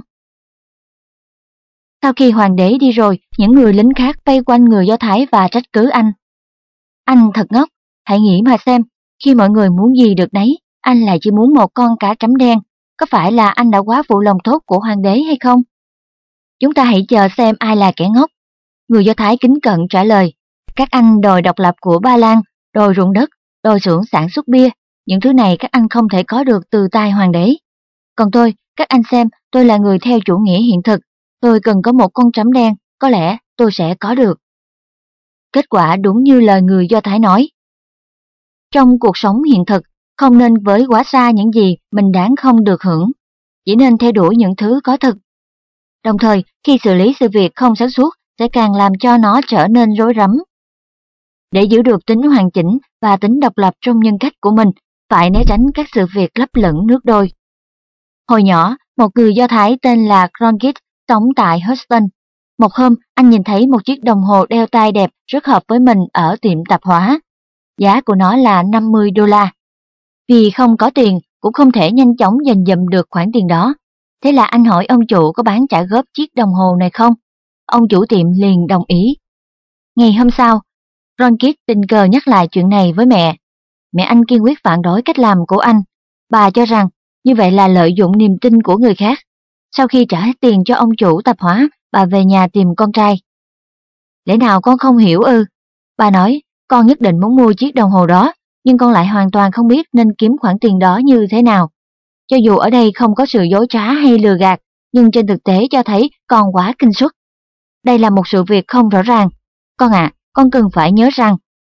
Sau khi hoàng đế đi rồi, những người lính khác vây quanh người Do Thái và trách cứ anh. Anh thật ngốc, hãy nghĩ mà xem, khi mọi người muốn gì được nấy, anh lại chỉ muốn một con cá trắm đen, có phải là anh đã quá phụ lòng tốt của hoàng đế hay không? Chúng ta hãy chờ xem ai là kẻ ngốc. Người Do Thái kính cẩn trả lời, các anh đòi độc lập của Ba Lan, đòi ruộng đất, đòi xưởng sản xuất bia, những thứ này các anh không thể có được từ tay hoàng đế. Còn tôi, các anh xem, tôi là người theo chủ nghĩa hiện thực, tôi cần có một con trắm đen, có lẽ tôi sẽ có được. Kết quả đúng như lời người Do Thái nói. Trong cuộc sống hiện thực, không nên với quá xa những gì mình đáng không được hưởng, chỉ nên theo đuổi những thứ có thực. Đồng thời, khi xử lý sự việc không sáng suốt sẽ càng làm cho nó trở nên rối rắm. Để giữ được tính hoàn chỉnh và tính độc lập trong nhân cách của mình, phải né tránh các sự việc lấp lửng nước đôi. Hồi nhỏ, một người Do Thái tên là Cronkite sống tại Houston. Một hôm, anh nhìn thấy một chiếc đồng hồ đeo tay đẹp rất hợp với mình ở tiệm tạp hóa. Giá của nó là năm mươi đô la. Vì không có tiền, cũng không thể nhanh chóng dành dụm được khoản tiền đó. Thế là anh hỏi ông chủ có bán trả góp chiếc đồng hồ này không? Ông chủ tiệm liền đồng ý. Ngày hôm sau, Cronkite tình cờ nhắc lại chuyện này với mẹ. Mẹ anh kiên quyết phản đối cách làm của anh. Bà cho rằng như vậy là lợi dụng niềm tin của người khác. Sau khi trả hết tiền cho ông chủ tạp hóa, bà về nhà tìm con trai. Lẽ nào con không hiểu ư? Bà nói, con nhất định muốn mua chiếc đồng hồ đó, nhưng con lại hoàn toàn không biết nên kiếm khoản tiền đó như thế nào. Cho dù ở đây không có sự dối trá hay lừa gạt, nhưng trên thực tế cho thấy con quá kinh suất. Đây là một sự việc không rõ ràng. Con ạ, à, con cần phải nhớ rằng,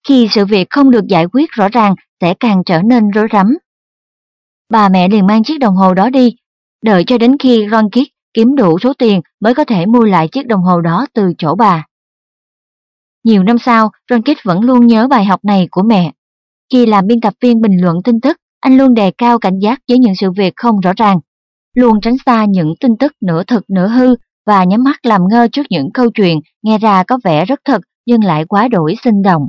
Khi sự việc không được giải quyết rõ ràng sẽ càng trở nên rối rắm. Bà mẹ liền mang chiếc đồng hồ đó đi, đợi cho đến khi Ron Kit kiếm đủ số tiền mới có thể mua lại chiếc đồng hồ đó từ chỗ bà. Nhiều năm sau, Ron Kit vẫn luôn nhớ bài học này của mẹ. Khi làm biên tập viên bình luận tin tức, anh luôn đề cao cảnh giác với những sự việc không rõ ràng, luôn tránh xa những tin tức nửa thực nửa hư và nhắm mắt làm ngơ trước những câu chuyện nghe ra có vẻ rất thật nhưng lại quá đổi sinh động.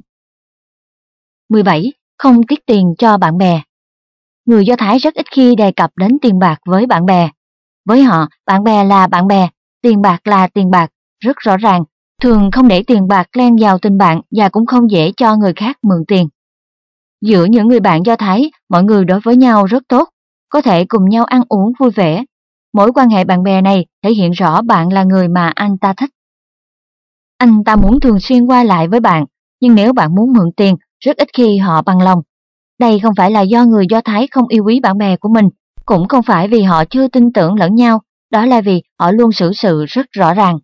mười bảy. Không tiết tiền cho bạn bè. Người Do Thái rất ít khi đề cập đến tiền bạc với bạn bè. Với họ, bạn bè là bạn bè, tiền bạc là tiền bạc, rất rõ ràng, thường không để tiền bạc len vào tình bạn và cũng không dễ cho người khác mượn tiền. Giữa những người bạn Do Thái, mọi người đối với nhau rất tốt, có thể cùng nhau ăn uống vui vẻ. Mối quan hệ bạn bè này thể hiện rõ bạn là người mà anh ta thích. Anh ta muốn thường xuyên qua lại với bạn, nhưng nếu bạn muốn mượn tiền, rất ít khi họ bằng lòng. Đây không phải là do người Do Thái không yêu quý bạn bè của mình, cũng không phải vì họ chưa tin tưởng lẫn nhau, đó là vì họ luôn xử sự rất rõ ràng.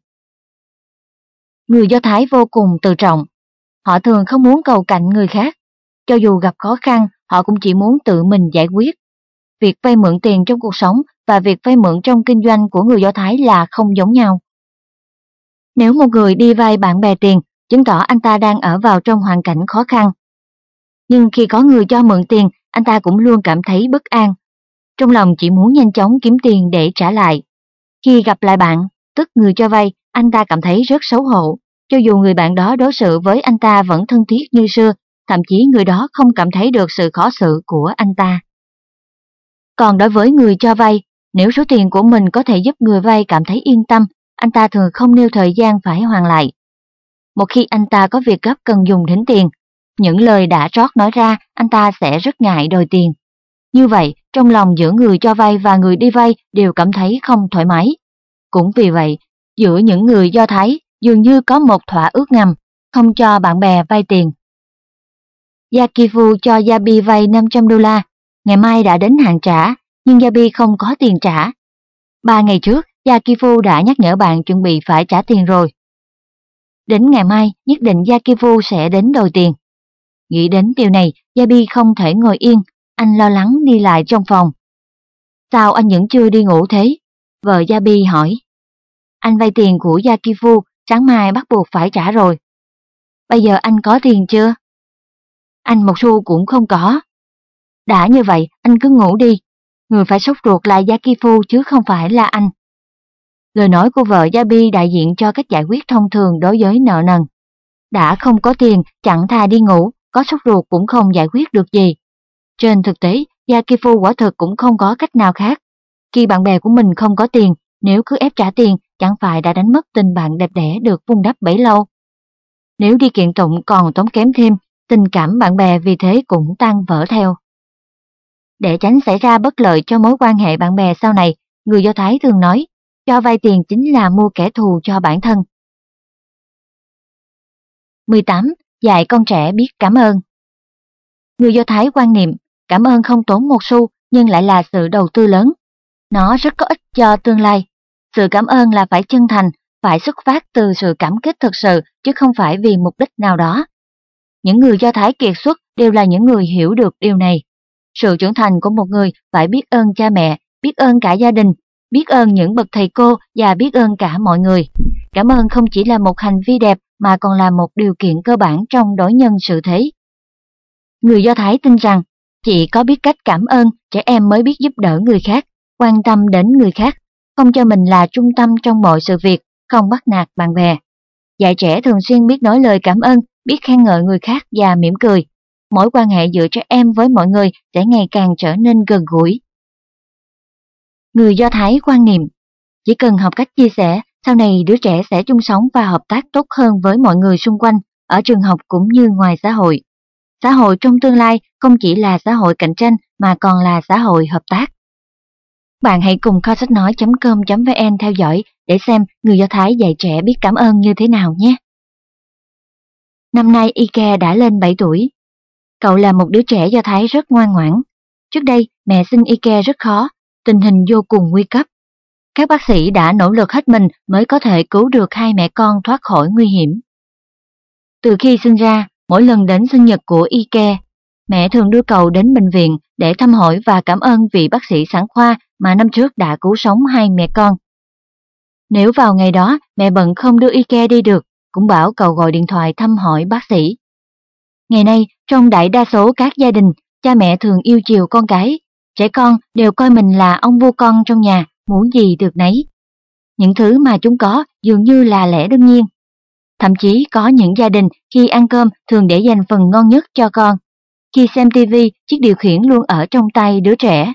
Người Do Thái vô cùng tự trọng, họ thường không muốn cầu cạnh người khác. Cho dù gặp khó khăn, họ cũng chỉ muốn tự mình giải quyết. Việc vay mượn tiền trong cuộc sống và việc vay mượn trong kinh doanh của người Do Thái là không giống nhau. Nếu một người đi vay bạn bè tiền, chứng tỏ anh ta đang ở vào trong hoàn cảnh khó khăn. Nhưng khi có người cho mượn tiền, anh ta cũng luôn cảm thấy bất an. Trong lòng chỉ muốn nhanh chóng kiếm tiền để trả lại. Khi gặp lại bạn, tức người cho vay, anh ta cảm thấy rất xấu hổ. Cho dù người bạn đó đối xử với anh ta vẫn thân thiết như xưa, thậm chí người đó không cảm thấy được sự khó xử của anh ta. Còn đối với người cho vay, nếu số tiền của mình có thể giúp người vay cảm thấy yên tâm, anh ta thường không nêu thời gian phải hoàn lại. Một khi anh ta có việc gấp cần dùng đến tiền, những lời đã trót nói ra, anh ta sẽ rất ngại đòi tiền. Như vậy, trong lòng giữa người cho vay và người đi vay đều cảm thấy không thoải mái. Cũng vì vậy, giữa những người Do Thái dường như có một thỏa ước ngầm, không cho bạn bè vay tiền. Yakifu cho Yabi vay năm trăm đô la, ngày mai đã đến hạn trả, nhưng Yabi không có tiền trả. Ba ngày trước, Yakifu đã nhắc nhở bạn chuẩn bị phải trả tiền rồi. Đến ngày mai, nhất định Yakifu sẽ đến đòi tiền. Nghĩ đến điều này, Yabi không thể ngồi yên, anh lo lắng đi lại trong phòng. Sao anh vẫn chưa đi ngủ thế? Vợ Yabi hỏi. Anh vay tiền của Yakifu, sáng mai bắt buộc phải trả rồi. Bây giờ anh có tiền chưa? Anh một xu cũng không có. Đã như vậy, anh cứ ngủ đi. Người phải sốt ruột là Yakifu chứ không phải là anh. Lời nói của vợ Yabi đại diện cho cách giải quyết thông thường đối với nợ nần. Đã không có tiền, chẳng thà đi ngủ, có sốt ruột cũng không giải quyết được gì. Trên thực tế, Yakifu quả thực cũng không có cách nào khác. Khi bạn bè của mình không có tiền, nếu cứ ép trả tiền, chẳng phải đã đánh mất tình bạn đẹp đẽ được vun đắp bấy lâu. Nếu đi kiện tụng còn tốn kém thêm, tình cảm bạn bè vì thế cũng tan vỡ theo. Để tránh xảy ra bất lợi cho mối quan hệ bạn bè sau này, người Do Thái thường nói, cho vay tiền chính là mua kẻ thù cho bản thân. mười tám. Dạy con trẻ biết cảm ơn. Người Do Thái quan niệm, cảm ơn không tốn một xu nhưng lại là sự đầu tư lớn. Nó rất có ích cho tương lai. Sự cảm ơn là phải chân thành, phải xuất phát từ sự cảm kích thực sự chứ không phải vì mục đích nào đó. Những người Do Thái kiệt xuất đều là những người hiểu được điều này. Sự trưởng thành của một người phải biết ơn cha mẹ, biết ơn cả gia đình, biết ơn những bậc thầy cô và biết ơn cả mọi người. Cảm ơn không chỉ là một hành vi đẹp mà còn là một điều kiện cơ bản trong đối nhân xử thế. Người Do Thái tin rằng chỉ có biết cách cảm ơn, trẻ em mới biết giúp đỡ người khác, quan tâm đến người khác, không cho mình là trung tâm trong mọi sự việc, không bắt nạt bạn bè. Dạy trẻ thường xuyên biết nói lời cảm ơn, biết khen ngợi người khác và mỉm cười. Mối quan hệ giữa trẻ em với mọi người sẽ ngày càng trở nên gần gũi. Người Do Thái quan niệm, chỉ cần học cách chia sẻ, sau này đứa trẻ sẽ chung sống và hợp tác tốt hơn với mọi người xung quanh, ở trường học cũng như ngoài xã hội. Xã hội trong tương lai không chỉ là xã hội cạnh tranh mà còn là xã hội hợp tác. Bạn hãy cùng kho sách nói chấm com chấm vn theo dõi để xem người Do Thái dạy trẻ biết cảm ơn như thế nào nhé. Năm nay Ike đã lên bảy tuổi. Cậu là một đứa trẻ Do Thái rất ngoan ngoãn. Trước đây, mẹ sinh Ike rất khó, tình hình vô cùng nguy cấp. Các bác sĩ đã nỗ lực hết mình mới có thể cứu được hai mẹ con thoát khỏi nguy hiểm. Từ khi sinh ra, Mỗi lần đến sinh nhật của Ike, mẹ thường đưa cậu đến bệnh viện để thăm hỏi và cảm ơn vị bác sĩ sản khoa mà năm trước đã cứu sống hai mẹ con. Nếu vào ngày đó mẹ bận không đưa Ike đi được, cũng bảo cậu gọi điện thoại thăm hỏi bác sĩ. Ngày nay, trong đại đa số các gia đình, cha mẹ thường yêu chiều con cái, trẻ con đều coi mình là ông vua con trong nhà, muốn gì được nấy. Những thứ mà chúng có dường như là lẽ đương nhiên. Thậm chí có những gia đình khi ăn cơm thường để dành phần ngon nhất cho con. Khi xem ti vi, chiếc điều khiển luôn ở trong tay đứa trẻ.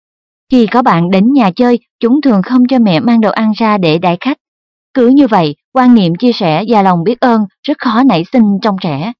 Khi có bạn đến nhà chơi, chúng thường không cho mẹ mang đồ ăn ra để đãi khách. Cứ như vậy, quan niệm chia sẻ và lòng biết ơn rất khó nảy sinh trong trẻ.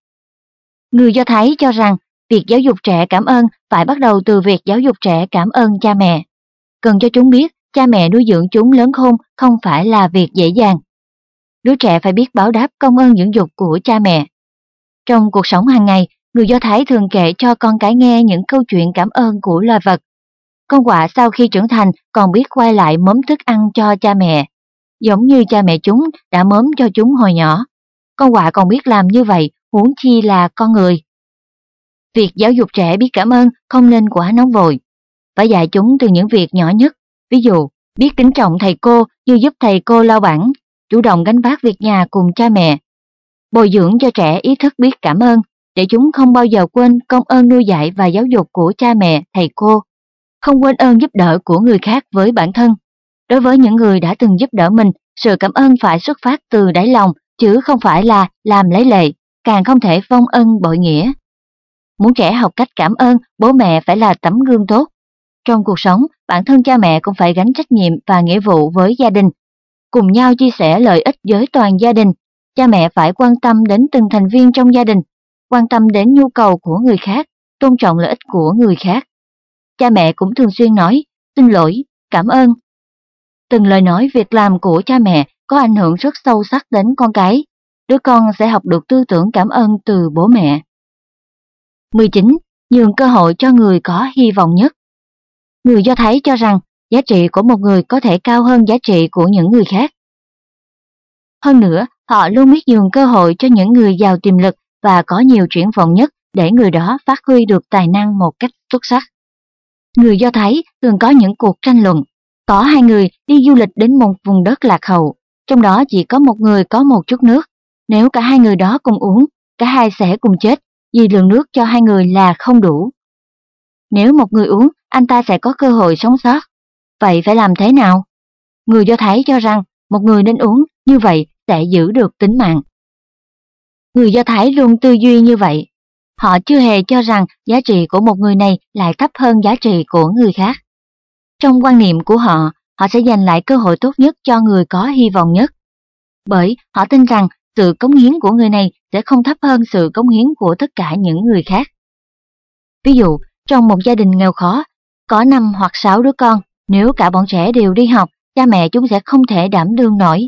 Người Do Thái cho rằng việc giáo dục trẻ cảm ơn phải bắt đầu từ việc giáo dục trẻ cảm ơn cha mẹ. Cần cho chúng biết cha mẹ nuôi dưỡng chúng lớn khôn không phải là việc dễ dàng. Đứa trẻ phải biết báo đáp công ơn dưỡng dục của cha mẹ. Trong cuộc sống hàng ngày, người Do Thái thường kể cho con cái nghe những câu chuyện cảm ơn của loài vật. Con quạ sau khi trưởng thành còn biết quay lại mớm thức ăn cho cha mẹ, giống như cha mẹ chúng đã mớm cho chúng hồi nhỏ. Con quạ còn biết làm như vậy, huống chi là con người. Việc giáo dục trẻ biết cảm ơn không nên quá nóng vội. Phải dạy chúng từ những việc nhỏ nhất. Ví dụ, biết kính trọng thầy cô như giúp thầy cô lau bảng, chủ động gánh vác việc nhà cùng cha mẹ. Bồi dưỡng cho trẻ ý thức biết cảm ơn, để chúng không bao giờ quên công ơn nuôi dạy và giáo dục của cha mẹ, thầy cô. Không quên ơn giúp đỡ của người khác với bản thân. Đối với những người đã từng giúp đỡ mình, sự cảm ơn phải xuất phát từ đáy lòng, chứ không phải là làm lấy lệ, càng không thể vong ân bội nghĩa. Muốn trẻ học cách cảm ơn, bố mẹ phải là tấm gương tốt. Trong cuộc sống, bản thân cha mẹ cũng phải gánh trách nhiệm và nghĩa vụ với gia đình. Cùng nhau chia sẻ lợi ích với toàn gia đình. Cha mẹ phải quan tâm đến từng thành viên trong gia đình, quan tâm đến nhu cầu của người khác, tôn trọng lợi ích của người khác. Cha mẹ cũng thường xuyên nói, xin lỗi, cảm ơn. Từng lời nói việc làm của cha mẹ có ảnh hưởng rất sâu sắc đến con cái. Đứa con sẽ học được tư tưởng cảm ơn từ bố mẹ. mười chín. Nhường cơ hội cho người có hy vọng nhất. Người Do Thái cho rằng giá trị của một người có thể cao hơn giá trị của những người khác. Hơn nữa, họ luôn biết nhường cơ hội cho những người giàu tiềm lực và có nhiều triển vọng nhất để người đó phát huy được tài năng một cách xuất sắc. Người Do Thái thường có những cuộc tranh luận. Có hai người đi du lịch đến một vùng đất lạc hậu, trong đó chỉ có một người có một chút nước. Nếu cả hai người đó cùng uống, cả hai sẽ cùng chết, vì lượng nước cho hai người là không đủ. Nếu một người uống, anh ta sẽ có cơ hội sống sót. Vậy phải làm thế nào? Người Do Thái cho rằng một người nên uống, như vậy sẽ giữ được tính mạng. Người Do Thái luôn tư duy như vậy. Họ chưa hề cho rằng giá trị của một người này lại thấp hơn giá trị của người khác. Trong quan niệm của họ, họ sẽ giành lại cơ hội tốt nhất cho người có hy vọng nhất. Bởi họ tin rằng sự cống hiến của người này sẽ không thấp hơn sự cống hiến của tất cả những người khác. Ví dụ, trong một gia đình nghèo khó, có năm hoặc sáu đứa con, nếu cả bọn trẻ đều đi học, cha mẹ chúng sẽ không thể đảm đương nổi.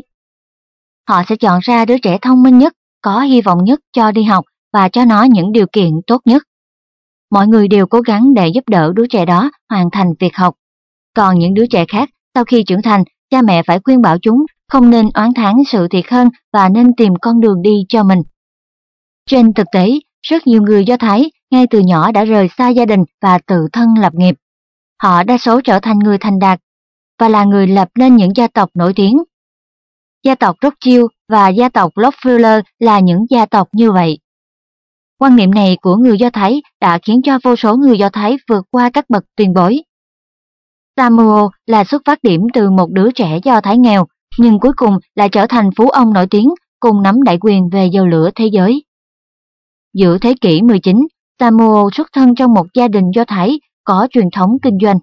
Họ sẽ chọn ra đứa trẻ thông minh nhất, có hy vọng nhất cho đi học và cho nó những điều kiện tốt nhất. Mọi người đều cố gắng để giúp đỡ đứa trẻ đó hoàn thành việc học. Còn những đứa trẻ khác, sau khi trưởng thành, cha mẹ phải khuyên bảo chúng không nên oán thán sự thiệt hơn và nên tìm con đường đi cho mình. Trên thực tế, rất nhiều người Do Thái ngay từ nhỏ đã rời xa gia đình và tự thân lập nghiệp. Họ đa số trở thành người thành đạt và là người lập nên những gia tộc nổi tiếng. Gia tộc Rothschild và gia tộc Rockefeller là những gia tộc như vậy. Quan niệm này của người Do Thái đã khiến cho vô số người Do Thái vượt qua các bậc tiền bối. Samuel là xuất phát điểm từ một đứa trẻ Do Thái nghèo, nhưng cuối cùng lại trở thành phú ông nổi tiếng cùng nắm đại quyền về dầu lửa thế giới. Giữa thế kỷ mười chín, Samuel xuất thân trong một gia đình Do Thái có truyền thống kinh doanh.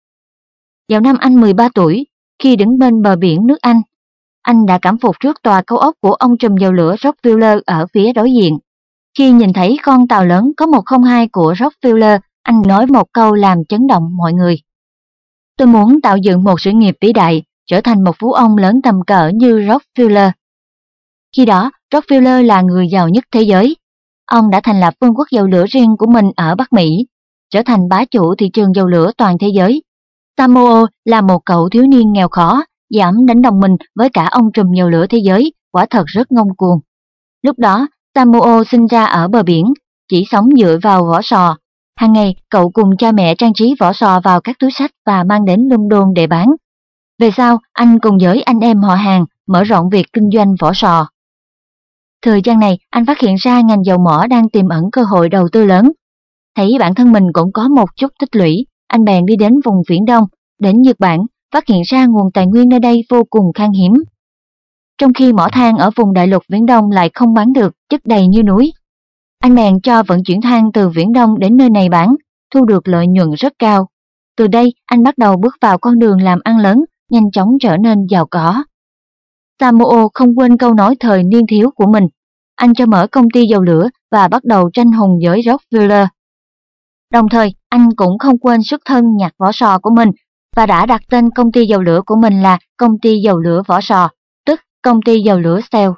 Vào năm anh mười ba tuổi, khi đứng bên bờ biển nước Anh, anh đã cảm phục trước tòa cao ốc của ông trùm dầu lửa Rockefeller ở phía đối diện. Khi nhìn thấy con tàu lớn có một không hai của Rockefeller, anh nói một câu làm chấn động mọi người. Tôi muốn tạo dựng một sự nghiệp vĩ đại, trở thành một phú ông lớn tầm cỡ như Rockefeller. Khi đó, Rockefeller là người giàu nhất thế giới. Ông đã thành lập vương quốc dầu lửa riêng của mình ở Bắc Mỹ, trở thành bá chủ thị trường dầu lửa toàn thế giới. Samuel là một cậu thiếu niên nghèo khó, dám đánh đồng mình với cả ông trùm dầu lửa thế giới, quả thật rất ngông cuồng. Lúc đó, Samuel sinh ra ở bờ biển, chỉ sống dựa vào vỏ sò. Hàng ngày, cậu cùng cha mẹ trang trí vỏ sò vào các túi xách và mang đến London để bán. Về sau, anh cùng với anh em họ hàng mở rộng việc kinh doanh vỏ sò. Thời gian này, anh phát hiện ra ngành dầu mỏ đang tiềm ẩn cơ hội đầu tư lớn. Thấy bản thân mình cũng có một chút tích lũy, anh bèn đi đến vùng Viễn Đông, đến Nhật Bản, phát hiện ra nguồn tài nguyên nơi đây vô cùng khan hiếm. Trong khi mỏ than ở vùng đại lục Viễn Đông lại không bán được, chất đầy như núi. Anh bèn cho vận chuyển than từ Viễn Đông đến nơi này bán, thu được lợi nhuận rất cao. Từ đây, anh bắt đầu bước vào con đường làm ăn lớn, nhanh chóng trở nên giàu có. Samuel không quên câu nói thời niên thiếu của mình. Anh cho mở công ty dầu lửa và bắt đầu tranh hùng với Rockefeller. Đồng thời, anh cũng không quên xuất thân nhặt vỏ sò của mình và đã đặt tên công ty dầu lửa của mình là Công ty Dầu lửa Vỏ Sò, tức Công ty Dầu lửa Shell.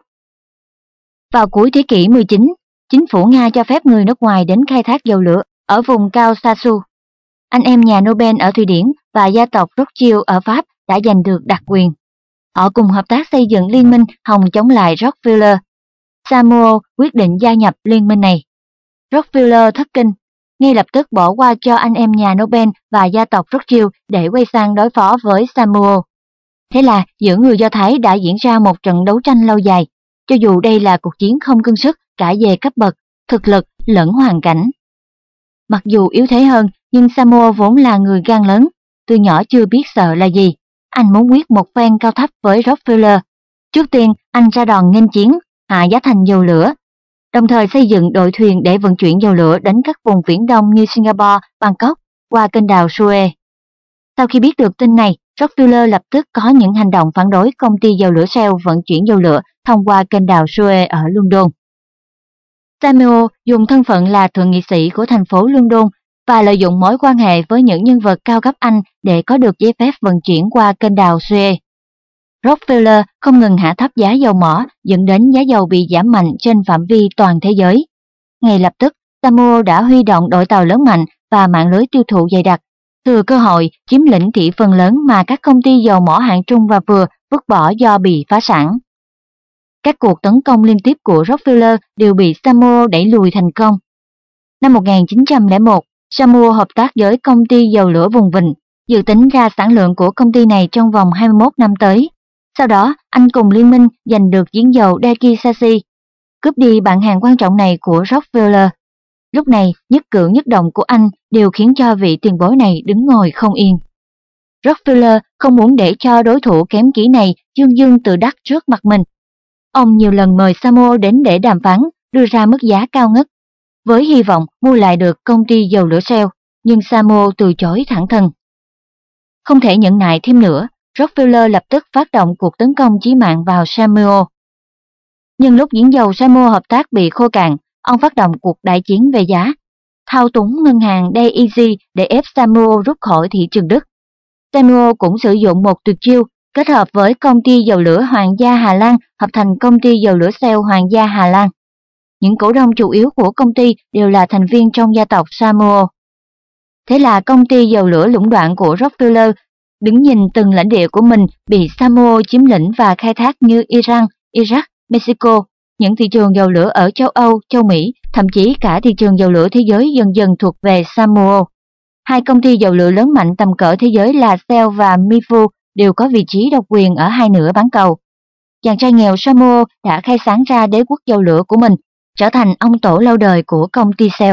Vào cuối thế kỷ mười chín, chính phủ Nga cho phép người nước ngoài đến khai thác dầu lửa ở vùng cao Sasu. Anh em nhà Nobel ở Thụy Điển và gia tộc Rothschild ở Pháp đã giành được đặc quyền. Họ cùng hợp tác xây dựng liên minh hòng chống lại Rockefeller. Samuel quyết định gia nhập liên minh này. Rockefeller thất kinh, ngay lập tức bỏ qua cho anh em nhà Nobel và gia tộc Rothschild để quay sang đối phó với Samuel. Thế là giữa người Do Thái đã diễn ra một trận đấu tranh lâu dài, cho dù đây là cuộc chiến không cân sức cả về cấp bậc, thực lực lẫn hoàn cảnh. Mặc dù yếu thế hơn, nhưng Samuel vốn là người gan lớn, từ nhỏ chưa biết sợ là gì. Anh muốn quyết một phen cao thấp với Rockefeller. Trước tiên, anh ra đòn nghênh chiến, hạ giá thành dầu lửa, đồng thời xây dựng đội thuyền để vận chuyển dầu lửa đến các vùng viễn đông như Singapore, Bangkok, qua kênh đào Suez. Sau khi biết được tin này, Rockefeller lập tức có những hành động phản đối công ty dầu lửa Shell vận chuyển dầu lửa thông qua kênh đào Suez ở London. Samuel dùng thân phận là thượng nghị sĩ của thành phố London và lợi dụng mối quan hệ với những nhân vật cao cấp Anh để có được giấy phép vận chuyển qua kênh đào Suez. Rockefeller không ngừng hạ thấp giá dầu mỏ, dẫn đến giá dầu bị giảm mạnh trên phạm vi toàn thế giới. Ngay lập tức, Samuel đã huy động đội tàu lớn mạnh và mạng lưới tiêu thụ dày đặc, thừa cơ hội chiếm lĩnh thị phần lớn mà các công ty dầu mỏ hạng trung và vừa vứt bỏ do bị phá sản. Các cuộc tấn công liên tiếp của Rockefeller đều bị Samuel đẩy lùi thành công. Năm một nghìn chín trăm lẻ một, Samuel hợp tác với công ty dầu lửa vùng Vịnh, dự tính ra sản lượng của công ty này trong vòng hai mươi mốt năm tới. Sau đó, anh cùng liên minh giành được giếng dầu Dekisashi, cướp đi bạn hàng quan trọng này của Rockefeller. Lúc này, nhất cử nhất động của anh đều khiến cho vị tiền bối này đứng ngồi không yên. Rockefeller không muốn để cho đối thủ kém kỹ này dương dương tự đắc trước mặt mình. Ông nhiều lần mời Samuel đến để đàm phán, đưa ra mức giá cao ngất, với hy vọng mua lại được công ty dầu lửa Shell, nhưng Samuel từ chối thẳng thừng. Không thể nhẫn nại thêm nữa, Rockefeller lập tức phát động cuộc tấn công chí mạng vào Samuel. Nhưng lúc giếng dầu Samuel hợp tác bị khô cạn, ông phát động cuộc đại chiến về giá, thao túng ngân hàng Day Easy để ép Samuel rút khỏi thị trường Đức. Samuel cũng sử dụng một tuyệt chiêu, kết hợp với công ty dầu lửa Hoàng gia Hà Lan hợp thành công ty dầu lửa Shell Hoàng gia Hà Lan. Những cổ đông chủ yếu của công ty đều là thành viên trong gia tộc Samuel. Thế là công ty dầu lửa lũng đoạn của Rockefeller đứng nhìn từng lãnh địa của mình bị Samuel chiếm lĩnh và khai thác như Iran, Iraq, Mexico, những thị trường dầu lửa ở châu Âu, châu Mỹ, thậm chí cả thị trường dầu lửa thế giới dần dần thuộc về Samuel. Hai công ty dầu lửa lớn mạnh tầm cỡ thế giới là Shell và Mifu đều có vị trí độc quyền ở hai nửa bán cầu. Chàng trai nghèo Samuel đã khai sáng ra đế quốc dầu lửa của mình, trở thành ông tổ lâu đời của công ty Shell.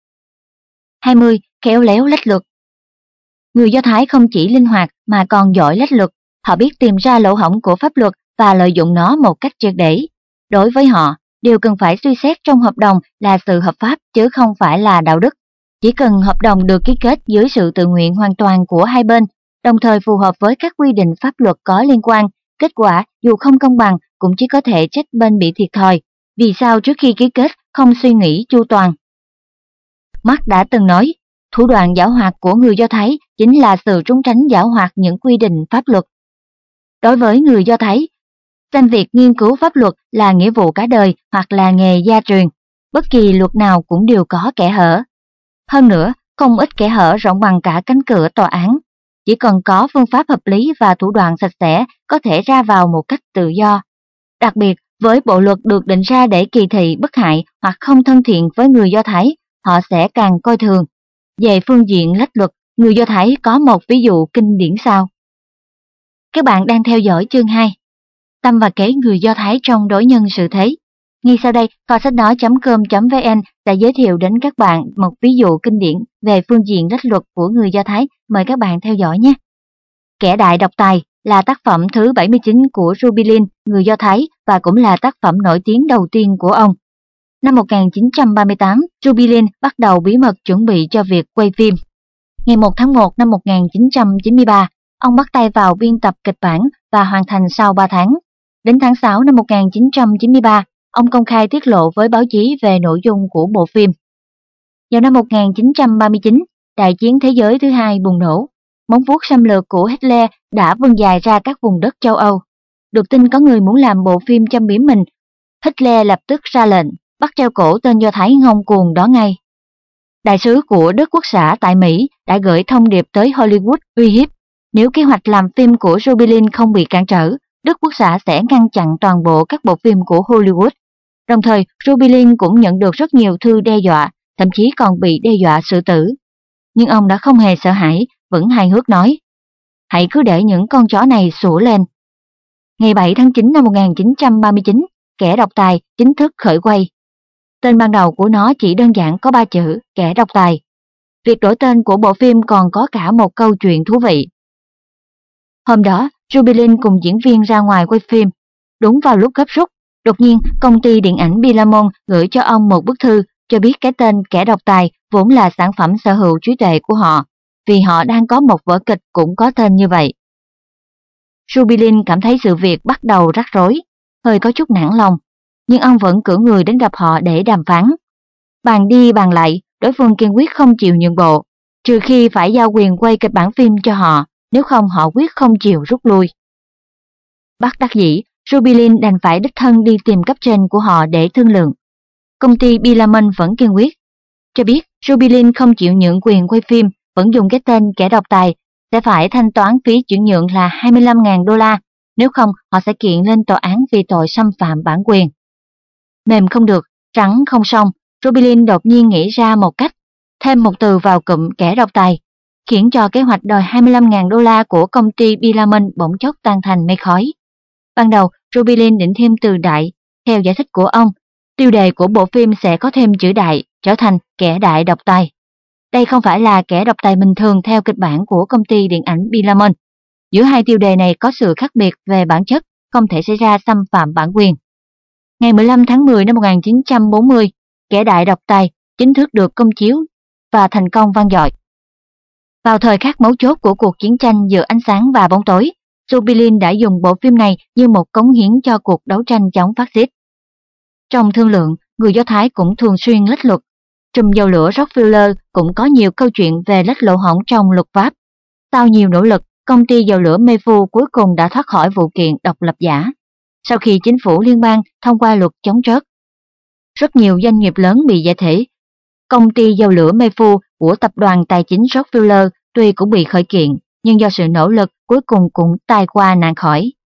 hai mươi. Khéo léo lách luật. Người Do Thái không chỉ linh hoạt mà còn giỏi lách luật, họ biết tìm ra lỗ hổng của pháp luật và lợi dụng nó một cách triệt để. Đối với họ, điều cần phải suy xét trong hợp đồng là sự hợp pháp chứ không phải là đạo đức. Chỉ cần hợp đồng được ký kết dưới sự tự nguyện hoàn toàn của hai bên, đồng thời phù hợp với các quy định pháp luật có liên quan, kết quả dù không công bằng cũng chỉ có thể trách bên bị thiệt thòi. Vì sao trước khi ký kết không suy nghĩ chu toàn? Marx đã từng nói, thủ đoạn giảo hoạt của người Do Thái chính là sự trốn tránh giảo hoạt những quy định pháp luật. Đối với người Do Thái, xem việc nghiên cứu pháp luật là nghĩa vụ cả đời hoặc là nghề gia truyền, bất kỳ luật nào cũng đều có kẽ hở. Hơn nữa, không ít kẽ hở rộng bằng cả cánh cửa tòa án. Chỉ cần có phương pháp hợp lý và thủ đoạn sạch sẽ có thể ra vào một cách tự do. Đặc biệt, Với bộ luật được định ra để kỳ thị, bất hại hoặc không thân thiện với người Do Thái, họ sẽ càng coi thường. Về phương diện lách luật, người Do Thái có một ví dụ kinh điển sau. Các bạn đang theo dõi chương hai, Tâm và kế người Do Thái trong đối nhân xử thế. Ngay sau đây, kho sách nói chấm com chấm vn sẽ giới thiệu đến các bạn một ví dụ kinh điển về phương diện lách luật của người Do Thái. Mời các bạn theo dõi nhé. Kẻ đại độc tài là tác phẩm thứ bảy mươi chín của Rubilin, người Do Thái, và cũng là tác phẩm nổi tiếng đầu tiên của ông. Năm một nghìn chín trăm ba mươi tám, Rubilin bắt đầu bí mật chuẩn bị cho việc quay phim. Ngày một tháng một năm một nghìn chín trăm chín mươi ba, ông bắt tay vào biên tập kịch bản và hoàn thành sau ba tháng. Đến tháng sáu năm một nghìn chín trăm chín mươi ba, ông công khai tiết lộ với báo chí về nội dung của bộ phim. Vào năm một nghìn chín trăm ba mươi chín, Đại chiến thế giới thứ hai bùng nổ. Móng vuốt xâm lược của Hitler đã vươn dài ra các vùng đất châu Âu. Được tin có người muốn làm bộ phim châm biếm mình, Hitler lập tức ra lệnh bắt treo cổ tên Do Thái ngông cuồng đó ngay. Đại sứ của Đức Quốc xã tại Mỹ đã gửi thông điệp tới Hollywood uy hiếp, nếu kế hoạch làm phim của Rubilin không bị cản trở, Đức Quốc xã sẽ ngăn chặn toàn bộ các bộ phim của Hollywood. Đồng thời, Rubilin cũng nhận được rất nhiều thư đe dọa, thậm chí còn bị đe dọa xử tử. Nhưng ông đã không hề sợ hãi, vẫn hài hước nói: "Hãy cứ để những con chó này sủa lên." Ngày bảy tháng chín năm một nghìn chín trăm ba mươi chín, Kẻ độc tài chính thức khởi quay. Tên ban đầu của nó chỉ đơn giản có ba chữ: Kẻ độc tài. Việc đổi tên của bộ phim còn có cả một câu chuyện thú vị. Hôm đó, Rubilin cùng diễn viên ra ngoài quay phim. Đúng vào lúc gấp rút, đột nhiên công ty điện ảnh Bilamon gửi cho ông một bức thư cho biết cái tên Kẻ độc tài vốn là sản phẩm sở hữu trí tuệ của họ, vì họ đang có một vở kịch cũng có tên như vậy. Rubilin cảm thấy sự việc bắt đầu rắc rối, hơi có chút nản lòng, nhưng ông vẫn cử người đến gặp họ để đàm phán. Bàn đi bàn lại, đối phương kiên quyết không chịu nhượng bộ, trừ khi phải giao quyền quay kịch bản phim cho họ, nếu không họ quyết không chịu rút lui. Bất đắc dĩ, Rubilin đành phải đích thân đi tìm cấp trên của họ để thương lượng. Công ty Bilamon vẫn kiên quyết, cho biết Rubilin không chịu nhượng quyền quay phim, vẫn dùng cái tên Kẻ độc tài, sẽ phải thanh toán phí chuyển nhượng là hai mươi lăm nghìn đô la, nếu không họ sẽ kiện lên tòa án vì tội xâm phạm bản quyền. Mềm không được, rắn không xong, Rubilin đột nhiên nghĩ ra một cách, thêm một từ vào cụm Kẻ độc tài, khiến cho kế hoạch đòi hai mươi lăm nghìn đô la của công ty Bilamon bỗng chốc tan thành mây khói. Ban đầu, Rubilin định thêm từ đại, theo giải thích của ông, tiêu đề của bộ phim sẽ có thêm chữ đại, trở thành Kẻ đại độc tài. Đây không phải là kẻ độc tài bình thường theo kịch bản của công ty điện ảnh Bilamon. Giữa hai tiêu đề này có sự khác biệt về bản chất, không thể xảy ra xâm phạm bản quyền. Ngày mười lăm tháng mười năm một nghìn chín trăm bốn mươi, Kẻ đại độc tài chính thức được công chiếu và thành công vang dội. Vào thời khắc mấu chốt của cuộc chiến tranh giữa ánh sáng và bóng tối, Rubilin đã dùng bộ phim này như một cống hiến cho cuộc đấu tranh chống phát xít. Trong thương lượng, người Do Thái cũng thường xuyên lách luật. Trùm dầu lửa Rockefeller cũng có nhiều câu chuyện về lách lỗ hổng trong luật pháp. Sau nhiều nỗ lực, công ty dầu lửa Mayfu cuối cùng đã thoát khỏi vụ kiện độc lập giả, sau khi chính phủ liên bang thông qua luật chống trớt. Rất nhiều doanh nghiệp lớn bị giải thể. Công ty dầu lửa Mayfu của tập đoàn tài chính Rockefeller tuy cũng bị khởi kiện, nhưng do sự nỗ lực cuối cùng cũng tai qua nạn khỏi.